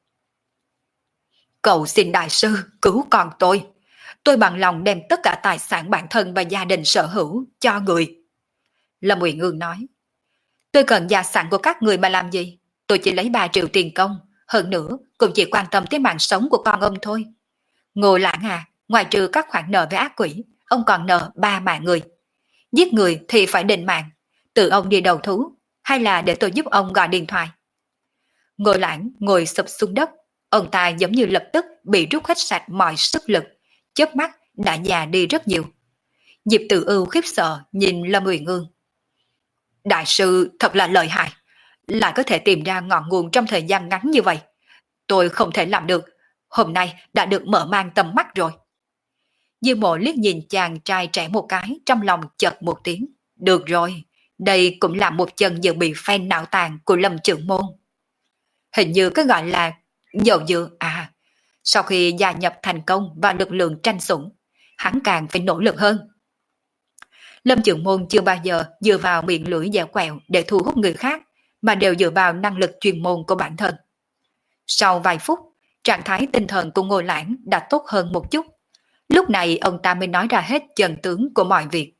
Cầu xin đại sư cứu con tôi bằng lòng đem tất cả tài sản bản thân và gia đình sở hữu cho người. Lâm Nguyện Ương nói: Tôi cần gia sản của các người mà làm gì? Tôi chỉ lấy 3 triệu tiền công, hơn nữa cũng chỉ quan tâm tới mạng sống của con ông thôi. Ngô Lãng à, ngoài trừ các khoản nợ với ác quỷ, ông còn nợ 3 mạng người. Giết người thì phải đền mạng, tự ông đi đầu thú, hay là để tôi giúp ông gọi điện thoại? Ngô Lãng ngồi sụp xuống đất, ông ta giống như lập tức bị rút hết sạch mọi sức lực, chớp mắt đã già đi rất nhiều. Diệp Tử Ưu khiếp sợ nhìn Lâm Uyển Ương. Đại sư thật là lợi hại, lại có thể tìm ra ngọn nguồn trong thời gian ngắn như vậy. Tôi không thể làm được, hôm nay đã được mở mang tầm mắt rồi. Diêu Mộ liếc nhìn chàng trai trẻ một cái, trong lòng chợt một tiếng. Được rồi, đây cũng là một chân dự bị phen não tàn của Lâm trưởng môn. Hình như cái gọi là dầu dựa à, sau khi gia nhập thành công vào lực lượng tranh sủng, hắn càng phải nỗ lực hơn. Lâm trưởng môn chưa bao giờ dựa vào miệng lưỡi dẻo quẹo để thu hút người khác, mà đều dựa vào năng lực chuyên môn của bản thân. Sau vài phút, trạng thái tinh thần của Ngô Lãng đã tốt hơn một chút. Lúc này ông ta mới nói ra hết chân tướng của mọi việc.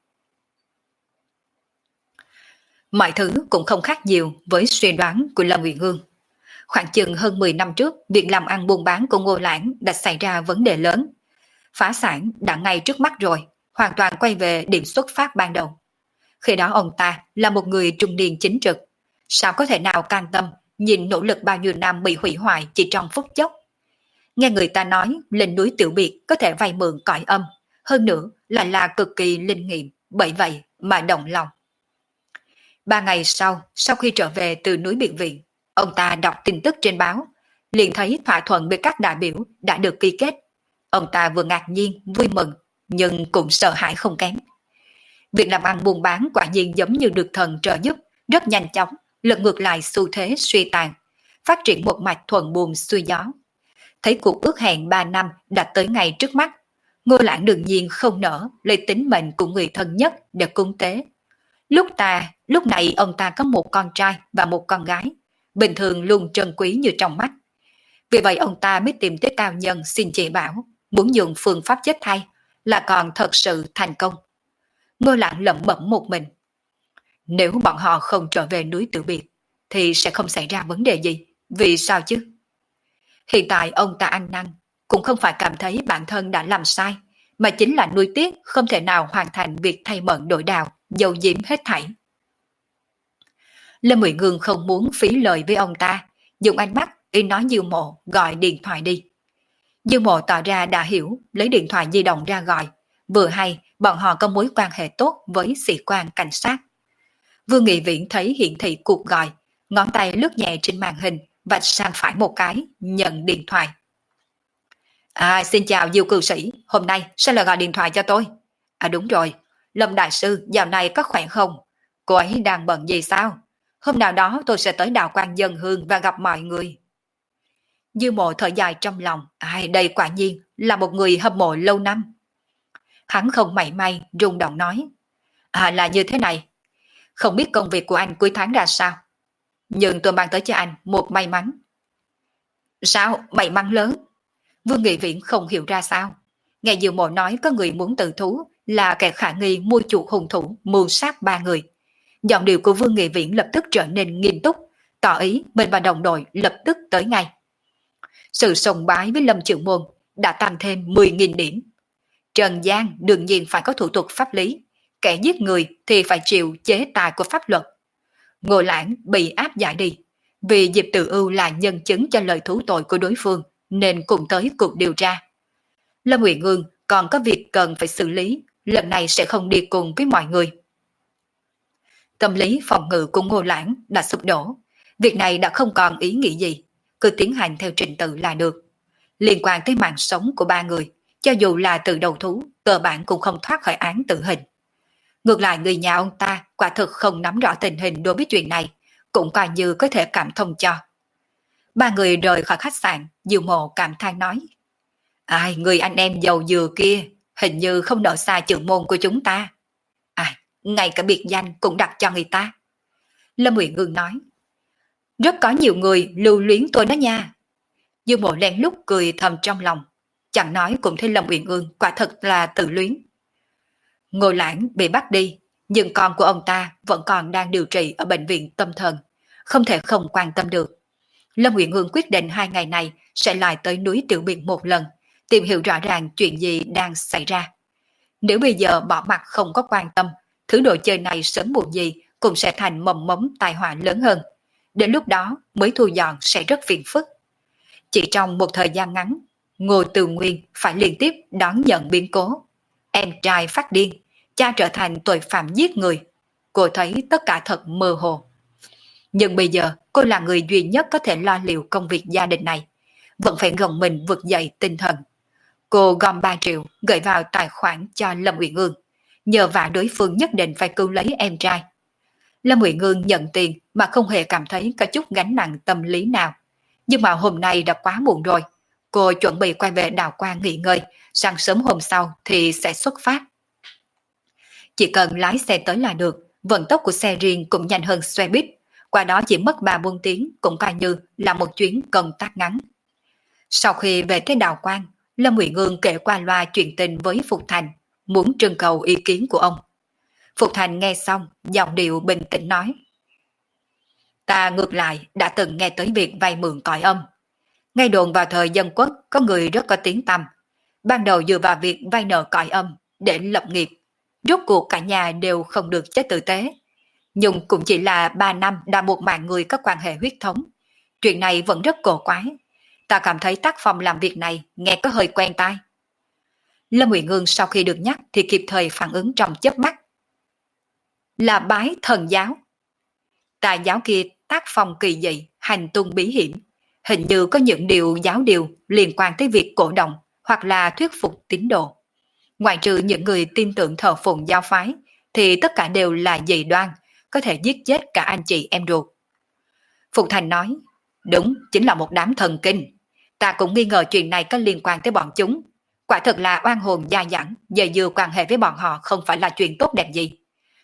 Mọi thứ cũng không khác nhiều với suy đoán của Lâm Uyển Ương. Khoảng chừng hơn 10 năm trước, việc làm ăn buôn bán của Ngô Lãng đã xảy ra vấn đề lớn. Phá sản đã ngay trước mắt rồi, hoàn toàn quay về điểm xuất phát ban đầu. Khi đó ông ta là một người trung niên chính trực, sao có thể nào can tâm nhìn nỗ lực bao nhiêu năm bị hủy hoại chỉ trong phút chốc. Nghe người ta nói lên núi Tiểu Biệt có thể vay mượn cõi âm, hơn nữa lại là cực kỳ linh nghiệm, bởi vậy mà động lòng. 3 ngày sau khi trở về từ núi Biệt Viện, ông ta đọc tin tức trên báo, liền thấy thỏa thuận với các đại biểu đã được ký kết. Ông ta vừa ngạc nhiên, vui mừng, nhưng cũng sợ hãi không kém. Việc làm ăn buôn bán quả nhiên giống như được thần trợ giúp, rất nhanh chóng, lật ngược lại xu thế suy tàn, phát triển một mạch thuận buồm xuôi gió. Thấy cuộc ước hẹn 3 năm đã tới ngày trước mắt, Ngô Lãng đương nhiên không nỡ lấy tính mệnh của người thân nhất để cúng tế. Lúc này ông ta có một con trai và một con gái, bình thường luôn trân quý như trong mắt. Vì vậy ông ta mới tìm tới cao nhân xin chỉ bảo, muốn dùng phương pháp chết thay là còn thật sự thành công. Ngô Lãng lẩm bẩm một mình. Nếu bọn họ không trở về núi Tử Biệt, thì sẽ không xảy ra vấn đề gì. Vì sao chứ? Hiện tại ông ta ăn năn, cũng không phải cảm thấy bản thân đã làm sai, mà chính là nuối tiếc không thể nào hoàn thành việc thay mận đổi đào, dầu diếm hết thảy. Lâm Uyển Ngương không muốn phí lời với ông ta, dùng ánh mắt ý nói Diêu Mộ gọi điện thoại đi. Diêu Mộ tỏ ra đã hiểu, lấy điện thoại di động ra gọi. Vừa hay bọn họ có mối quan hệ tốt với sĩ quan cảnh sát. Vương Nghị Viễn thấy hiển thị cuộc gọi, ngón tay lướt nhẹ trên màn hình, vạch sang phải một cái, nhận điện thoại. Xin chào Diêu cư sĩ, hôm nay sao lại gọi điện thoại cho tôi? Đúng rồi, Lâm Đại Sư dạo này có khỏe không? Cô ấy đang bận gì sao? Hôm nào đó tôi sẽ tới đạo quan dân hương và gặp mọi người. Diêu Mộ thở dài trong lòng, đây quả nhiên là một người hâm mộ lâu năm. Hắn không mảy may, rung động nói. Là như thế này, không biết công việc của anh cuối tháng ra sao? Nhưng tôi mang tới cho anh một may mắn. Sao? May mắn lớn? Vương Nghị Viễn không hiểu ra sao. Nghe Diêu Mộ nói có người muốn tự thú là kẻ khả nghi mua chuộc hung thủ mưu sát 3 người. Giọng điệu của Vương Nghị Viễn lập tức trở nên nghiêm túc, tỏ ý mình và đồng đội lập tức tới ngay. Sự sùng bái với Lâm Trưởng Môn đã tăng thêm 10.000 điểm. Trần Giang đương nhiên phải có thủ tục pháp lý, kẻ giết người thì phải chịu chế tài của pháp luật. Ngô Lãng bị áp giải đi, vì Diệp Tử Ưu là nhân chứng cho lời thú tội của đối phương nên cùng tới cuộc điều tra. Lâm Uyển Ngương còn có việc cần phải xử lý, lần này sẽ không đi cùng với mọi người. Tâm lý phòng ngự của Ngô Lãng đã sụp đổ, việc này đã không còn ý nghĩa gì, cứ tiến hành theo trình tự là được. Liên quan tới mạng sống của 3 người, cho dù là từ đầu thú, cơ bản cũng không thoát khỏi án tử hình. Ngược lại người nhà ông ta quả thực không nắm rõ tình hình đối với chuyện này, cũng coi như có thể cảm thông cho. 3 người rời khỏi khách sạn, Diêu Mộ cảm than nói. Người anh em giàu dừa kia, hình như không nợ xa trưởng môn của chúng ta. Ngay cả biệt danh cũng đặt cho người ta. Lâm Uyển Ngương nói. Rất có nhiều người lưu luyến tôi đó nha. Diêu Mộ lén lút cười thầm trong lòng. Chẳng nói cũng thấy Lâm Uyển Ngương quả thật là tự luyến. Ngô Lãng bị bắt đi, nhưng con của ông ta vẫn còn đang điều trị ở bệnh viện tâm thần, không thể không quan tâm được. Lâm Uyển Ngương quyết định 2 ngày này sẽ lại tới núi Tiểu Biệt một lần, tìm hiểu rõ ràng chuyện gì đang xảy ra. Nếu bây giờ bỏ mặt không có quan tâm, thứ đồ chơi này sớm muộn gì cũng sẽ thành mầm mống tai họa lớn hơn. Đến lúc đó mới thu dọn sẽ rất phiền phức. Chỉ trong một thời gian ngắn, Ngô Từ Nguyên phải liên tiếp đón nhận biến cố. Em trai phát điên, cha trở thành tội phạm giết người. Cô thấy tất cả thật mơ hồ. Nhưng bây giờ cô là người duy nhất có thể lo liệu công việc gia đình này, vẫn phải gồng mình vực dậy tinh thần. Cô gom 3 triệu gửi vào tài khoản cho Lâm Uyển Ngương, nhờ vả đối phương nhất định phải cứu lấy em trai. Lâm Uyển Ngương nhận tiền mà không hề cảm thấy có chút gánh nặng tâm lý nào. Nhưng mà hôm nay đã quá muộn rồi. Cô chuẩn bị quay về đạo quan nghỉ ngơi, sáng sớm hôm sau thì sẽ xuất phát. Chỉ cần lái xe tới là được, vận tốc của xe riêng cũng nhanh hơn xe buýt. Qua đó chỉ mất 3-4 tiếng cũng coi như là một chuyến công tác ngắn. Sau khi về tới đạo quan, Lâm Uyển Ngương kể qua loa chuyện tình với Phục Thành, muốn trưng cầu ý kiến của ông. Phục Thành nghe xong, giọng điệu bình tĩnh nói. Ta ngược lại đã từng nghe tới việc vay mượn cõi âm. Ngay đồn vào thời Dân Quốc có người rất có tiếng tăm. Ban đầu dựa vào việc vay nợ cõi âm để lập nghiệp. Rốt cuộc cả nhà đều không được chết tử tế. Nhưng cũng chỉ là 3 năm đã buộc mạng người có quan hệ huyết thống. Chuyện này vẫn rất cổ quái. Ta cảm thấy tác phong làm việc này nghe có hơi quen tai. Lâm Uyển Ngương sau khi được nhắc thì kịp thời phản ứng trong chớp mắt. Là bái thần giáo. Tà giáo kia tác phong kỳ dị, hành tung bí hiểm. Hình như có những giáo điều liên quan tới việc cổ động hoặc là thuyết phục tín đồ. Ngoại trừ những người tin tưởng thờ phụng giáo phái thì tất cả đều là dị đoan, có thể giết chết cả anh chị em ruột. Phục Thành nói, đúng, chính là một đám thần kinh. Ta cũng nghi ngờ chuyện này có liên quan tới bọn chúng. Quả thật là oan hồn gia dẳng, giờ dừa quan hệ với bọn họ không phải là chuyện tốt đẹp gì.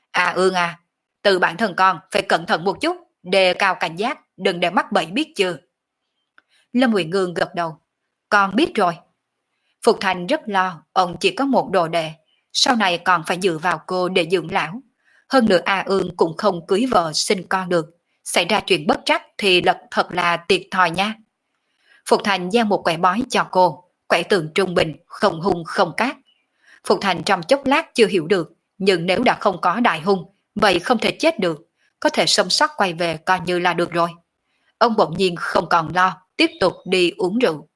Từ bản thân con phải cẩn thận một chút, đề cao cảnh giác, đừng để mắc bẫy biết chưa. Lâm Uyển Ngương gật đầu. Con biết rồi. Phục Thành rất lo, ông chỉ có một đồ đệ, sau này còn phải dựa vào cô để dưỡng lão. Hơn nữa A Ương cũng không cưới vợ sinh con được, xảy ra chuyện bất trắc thì thật là thiệt thòi nha. Phục Thành giao một quẻ bói cho cô, quẻ tượng trung bình, không hung không cát. Phục Thành trong chốc lát chưa hiểu được, nhưng nếu đã không có đại hung, vậy không thể chết được, có thể sống sót quay về coi như là được rồi. Ông bỗng nhiên không còn lo, tiếp tục đi uống rượu.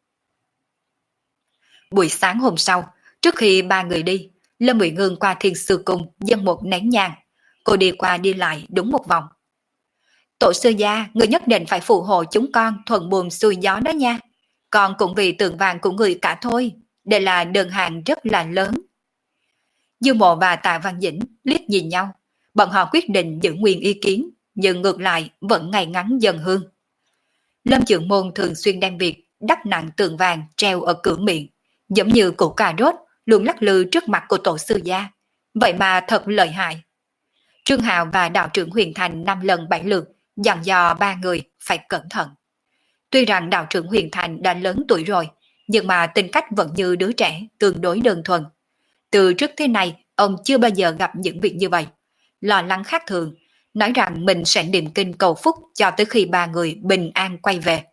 Buổi sáng hôm sau, trước khi ba người đi, Lâm Uyển Ngương qua Thiên Sư Cung dâng một nén nhang. Cô đi qua đi lại đúng một vòng. Tổ sư gia, người nhất định phải phù hộ chúng con thuận buồm xuôi gió đó nha. Con cũng vì tượng vàng của người cả thôi. Đây là đơn hàng rất là lớn. Dư Mộ và Tạ Văn Dĩnh liếc nhìn nhau. Bọn họ quyết định giữ nguyên ý kiến, nhưng ngược lại vẫn ngày ngắn dần hương. Lâm Chưởng Môn thường xuyên đem việc đắp nặng tượng vàng treo ở cửa miệng, giống như củ cà rốt luôn lắc lư trước mặt của tổ sư gia. Vậy mà thật lợi hại. Trương Hạo và đạo trưởng Huyền Thành 5 lần 7 lượt dặn dò ba người phải cẩn thận. Tuy rằng đạo trưởng Huyền Thành đã lớn tuổi rồi, nhưng mà tính cách vẫn như đứa trẻ, tương đối đơn thuần. Từ trước thế này, ông chưa bao giờ gặp những việc như vậy. Lo lắng khác thường, nói rằng mình sẽ niệm kinh cầu phúc cho tới khi ba người bình an quay về.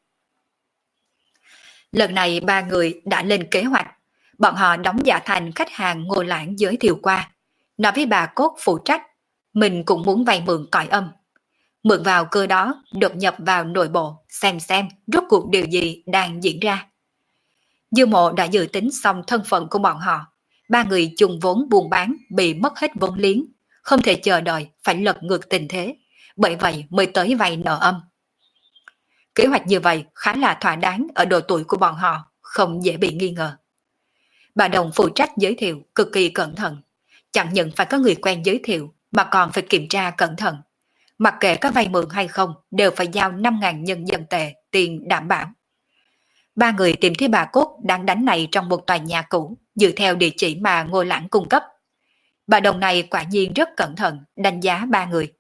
Lần này ba người đã lên kế hoạch. Bọn họ đóng giả thành khách hàng Ngô Lãng giới thiệu qua. Nói với bà Cốt phụ trách, mình cũng muốn vay mượn cõi âm. Mượn vào cơ đó, đột nhập vào nội bộ, xem rốt cuộc điều gì đang diễn ra. Dư Mộ đã dự tính xong thân phận của bọn họ. Ba người chung vốn buôn bán bị mất hết vốn liếng, không thể chờ đợi phải lật ngược tình thế, bởi vậy mới tới vay nợ âm. Kế hoạch như vậy khá là thỏa đáng ở độ tuổi của bọn họ, không dễ bị nghi ngờ. Bà Đồng phụ trách giới thiệu cực kỳ cẩn thận, chẳng những phải có người quen giới thiệu mà còn phải kiểm tra cẩn thận. Mặc kệ có vay mượn hay không đều phải giao 5.000 nhân dân tệ tiền đảm bảo. Ba người tìm thấy bà Cốt đang đánh này trong một tòa nhà cũ, dựa theo địa chỉ mà Ngô Lãng cung cấp. Bà Đồng này quả nhiên rất cẩn thận đánh giá ba người.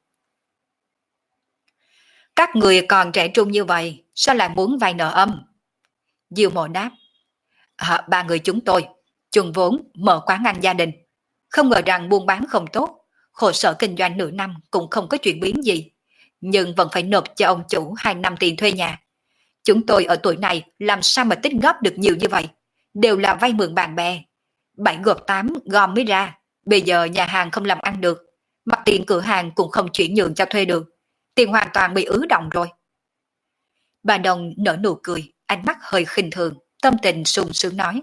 Các người còn trẻ trung như vậy, sao lại muốn vay nợ âm? Diêu Mộ đáp. Ba người chúng tôi, chung vốn mở quán ăn gia đình. Không ngờ rằng buôn bán không tốt, khổ sở kinh doanh nửa năm cũng không có chuyển biến gì. Nhưng vẫn phải nộp cho ông chủ 2 năm tiền thuê nhà. Chúng tôi ở tuổi này làm sao mà tích góp được nhiều như vậy? Đều là vay mượn bạn bè. 7 gộp 8 gom mới ra. Bây giờ nhà hàng không làm ăn được. Mặt tiền cửa hàng cũng không chuyển nhượng cho thuê được. Tiền hoàn toàn bị ứ động rồi. Bà Đồng nở nụ cười, ánh mắt hơi khinh thường, tâm tình sung sướng nói.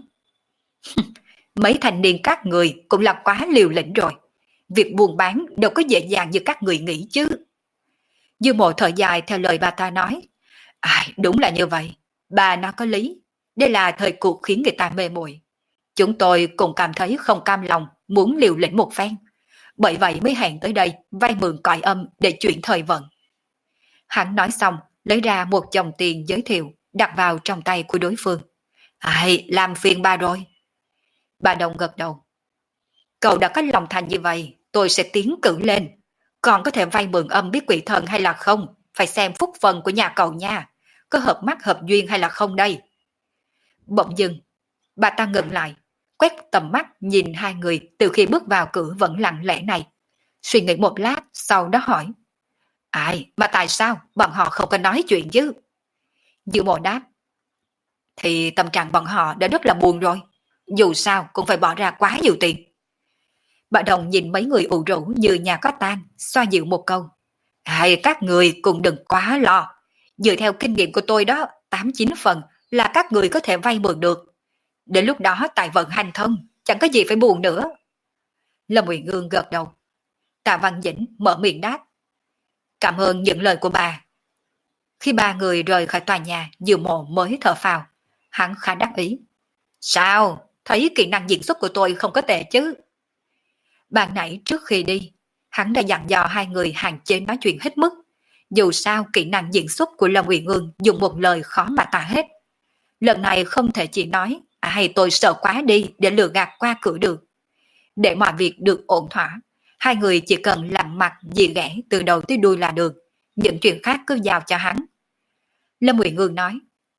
Mấy thanh niên các người cũng là quá liều lĩnh rồi. Việc buôn bán đâu có dễ dàng như các người nghĩ chứ. Dư Mộ thở dài theo lời bà ta nói. Đúng là như vậy. Bà nói có lý. Đây là thời cuộc khiến người ta mê muội. Chúng tôi cũng cảm thấy không cam lòng, muốn liều lĩnh một phen. Bởi vậy mới hẹn tới đây vay mượn cõi âm để chuyển thời vận. Hắn nói xong, lấy ra một chồng tiền giới thiệu, đặt vào trong tay của đối phương. Làm phiền bà rồi. Bà Đồng gật đầu. Cậu đã có lòng thành như vậy, tôi sẽ tiến cử lên. Còn có thể vay mượn âm biết quỷ thần hay là không, phải xem phúc phần của nhà cậu nha. Có hợp mắt hợp duyên hay là không đây? Bỗng dưng, bà ta ngừng lại, quét tầm mắt nhìn hai người từ khi bước vào cửa vẫn lặng lẽ này. Suy nghĩ một lát, sau đó hỏi. Mà tại sao bọn họ không có nói chuyện chứ? Dư Mộ đáp. Thì tâm trạng bọn họ đã rất là buồn rồi. Dù sao cũng phải bỏ ra quá nhiều tiền. Bà Đồng nhìn mấy người ủ rũ như nhà có tang, xoa dịu một câu. Các người cũng đừng quá lo. Dựa theo kinh nghiệm của tôi đó, 8-9 phần là các người có thể vay mượn được. Đến lúc đó tài vận hành thông, chẳng có gì phải buồn nữa. Lâm Uyển Ngương gật đầu. Tạ Văn Dĩnh mở miệng đáp. Cảm ơn những lời của bà. Khi ba người rời khỏi tòa nhà, Dư Mộ mới thở phào. Hắn khá đắc ý. Sao? Thấy kỹ năng diễn xuất của tôi không có tệ chứ? Ban nãy trước khi đi, hắn đã dặn dò hai người hạn chế nói chuyện hết mức. Dù sao kỹ năng diễn xuất của Lâm Uyển Ngương dùng một lời khó mà tả hết. Lần này không thể chỉ nói tôi sợ quá đi để lừa gạt qua cửa được. Để mọi việc được ổn thỏa, hai người chỉ cần làm mặt dì ghẻ từ đầu tới đuôi là được. Những chuyện khác cứ giao cho hắn. Lâm Uyển Ngương nói.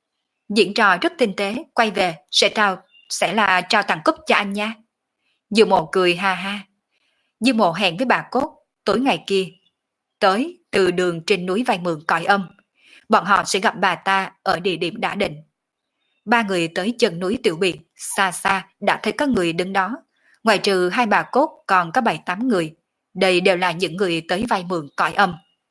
Diễn trò rất tinh tế, quay về sẽ là trao tặng cúp cho anh nha. Dư Mộ cười ha ha. Dư Mộ hẹn với bà Cốt tối ngày kia tới từ đường trên núi vay mượn cõi âm. Bọn họ sẽ gặp bà ta ở địa điểm đã định. Ba người tới chân núi Tiểu Biệt, xa xa đã thấy các người đứng đó. Ngoài trừ hai bà Cốt còn có 7-8 người. Đây đều là những người tới vay mượn cõi âm.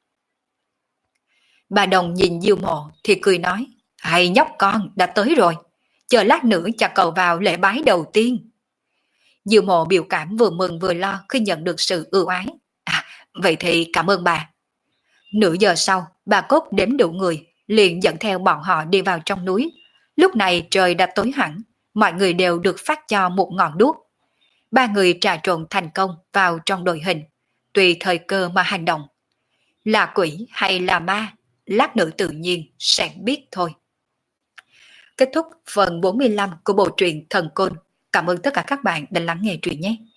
Bà Đồng nhìn Diêu Mộ thì cười nói, hay nhóc con đã tới rồi, chờ lát nữa cho cậu vào lễ bái đầu tiên. Diêu Mộ biểu cảm vừa mừng vừa lo khi nhận được sự ưu ái. Vậy thì cảm ơn bà. Nửa giờ sau, bà Cốt đếm đủ người, liền dẫn theo bọn họ đi vào trong núi. Lúc này trời đã tối hẳn, mọi người đều được phát cho một ngọn đuốc. Ba người trà trộn thành công vào trong đội hình, tùy thời cơ mà hành động. Là quỷ hay là ma, lát nữa tự nhiên sẽ biết thôi. Kết thúc phần 45 của bộ truyện Thần Côn. Cảm ơn tất cả các bạn đã lắng nghe truyện nhé.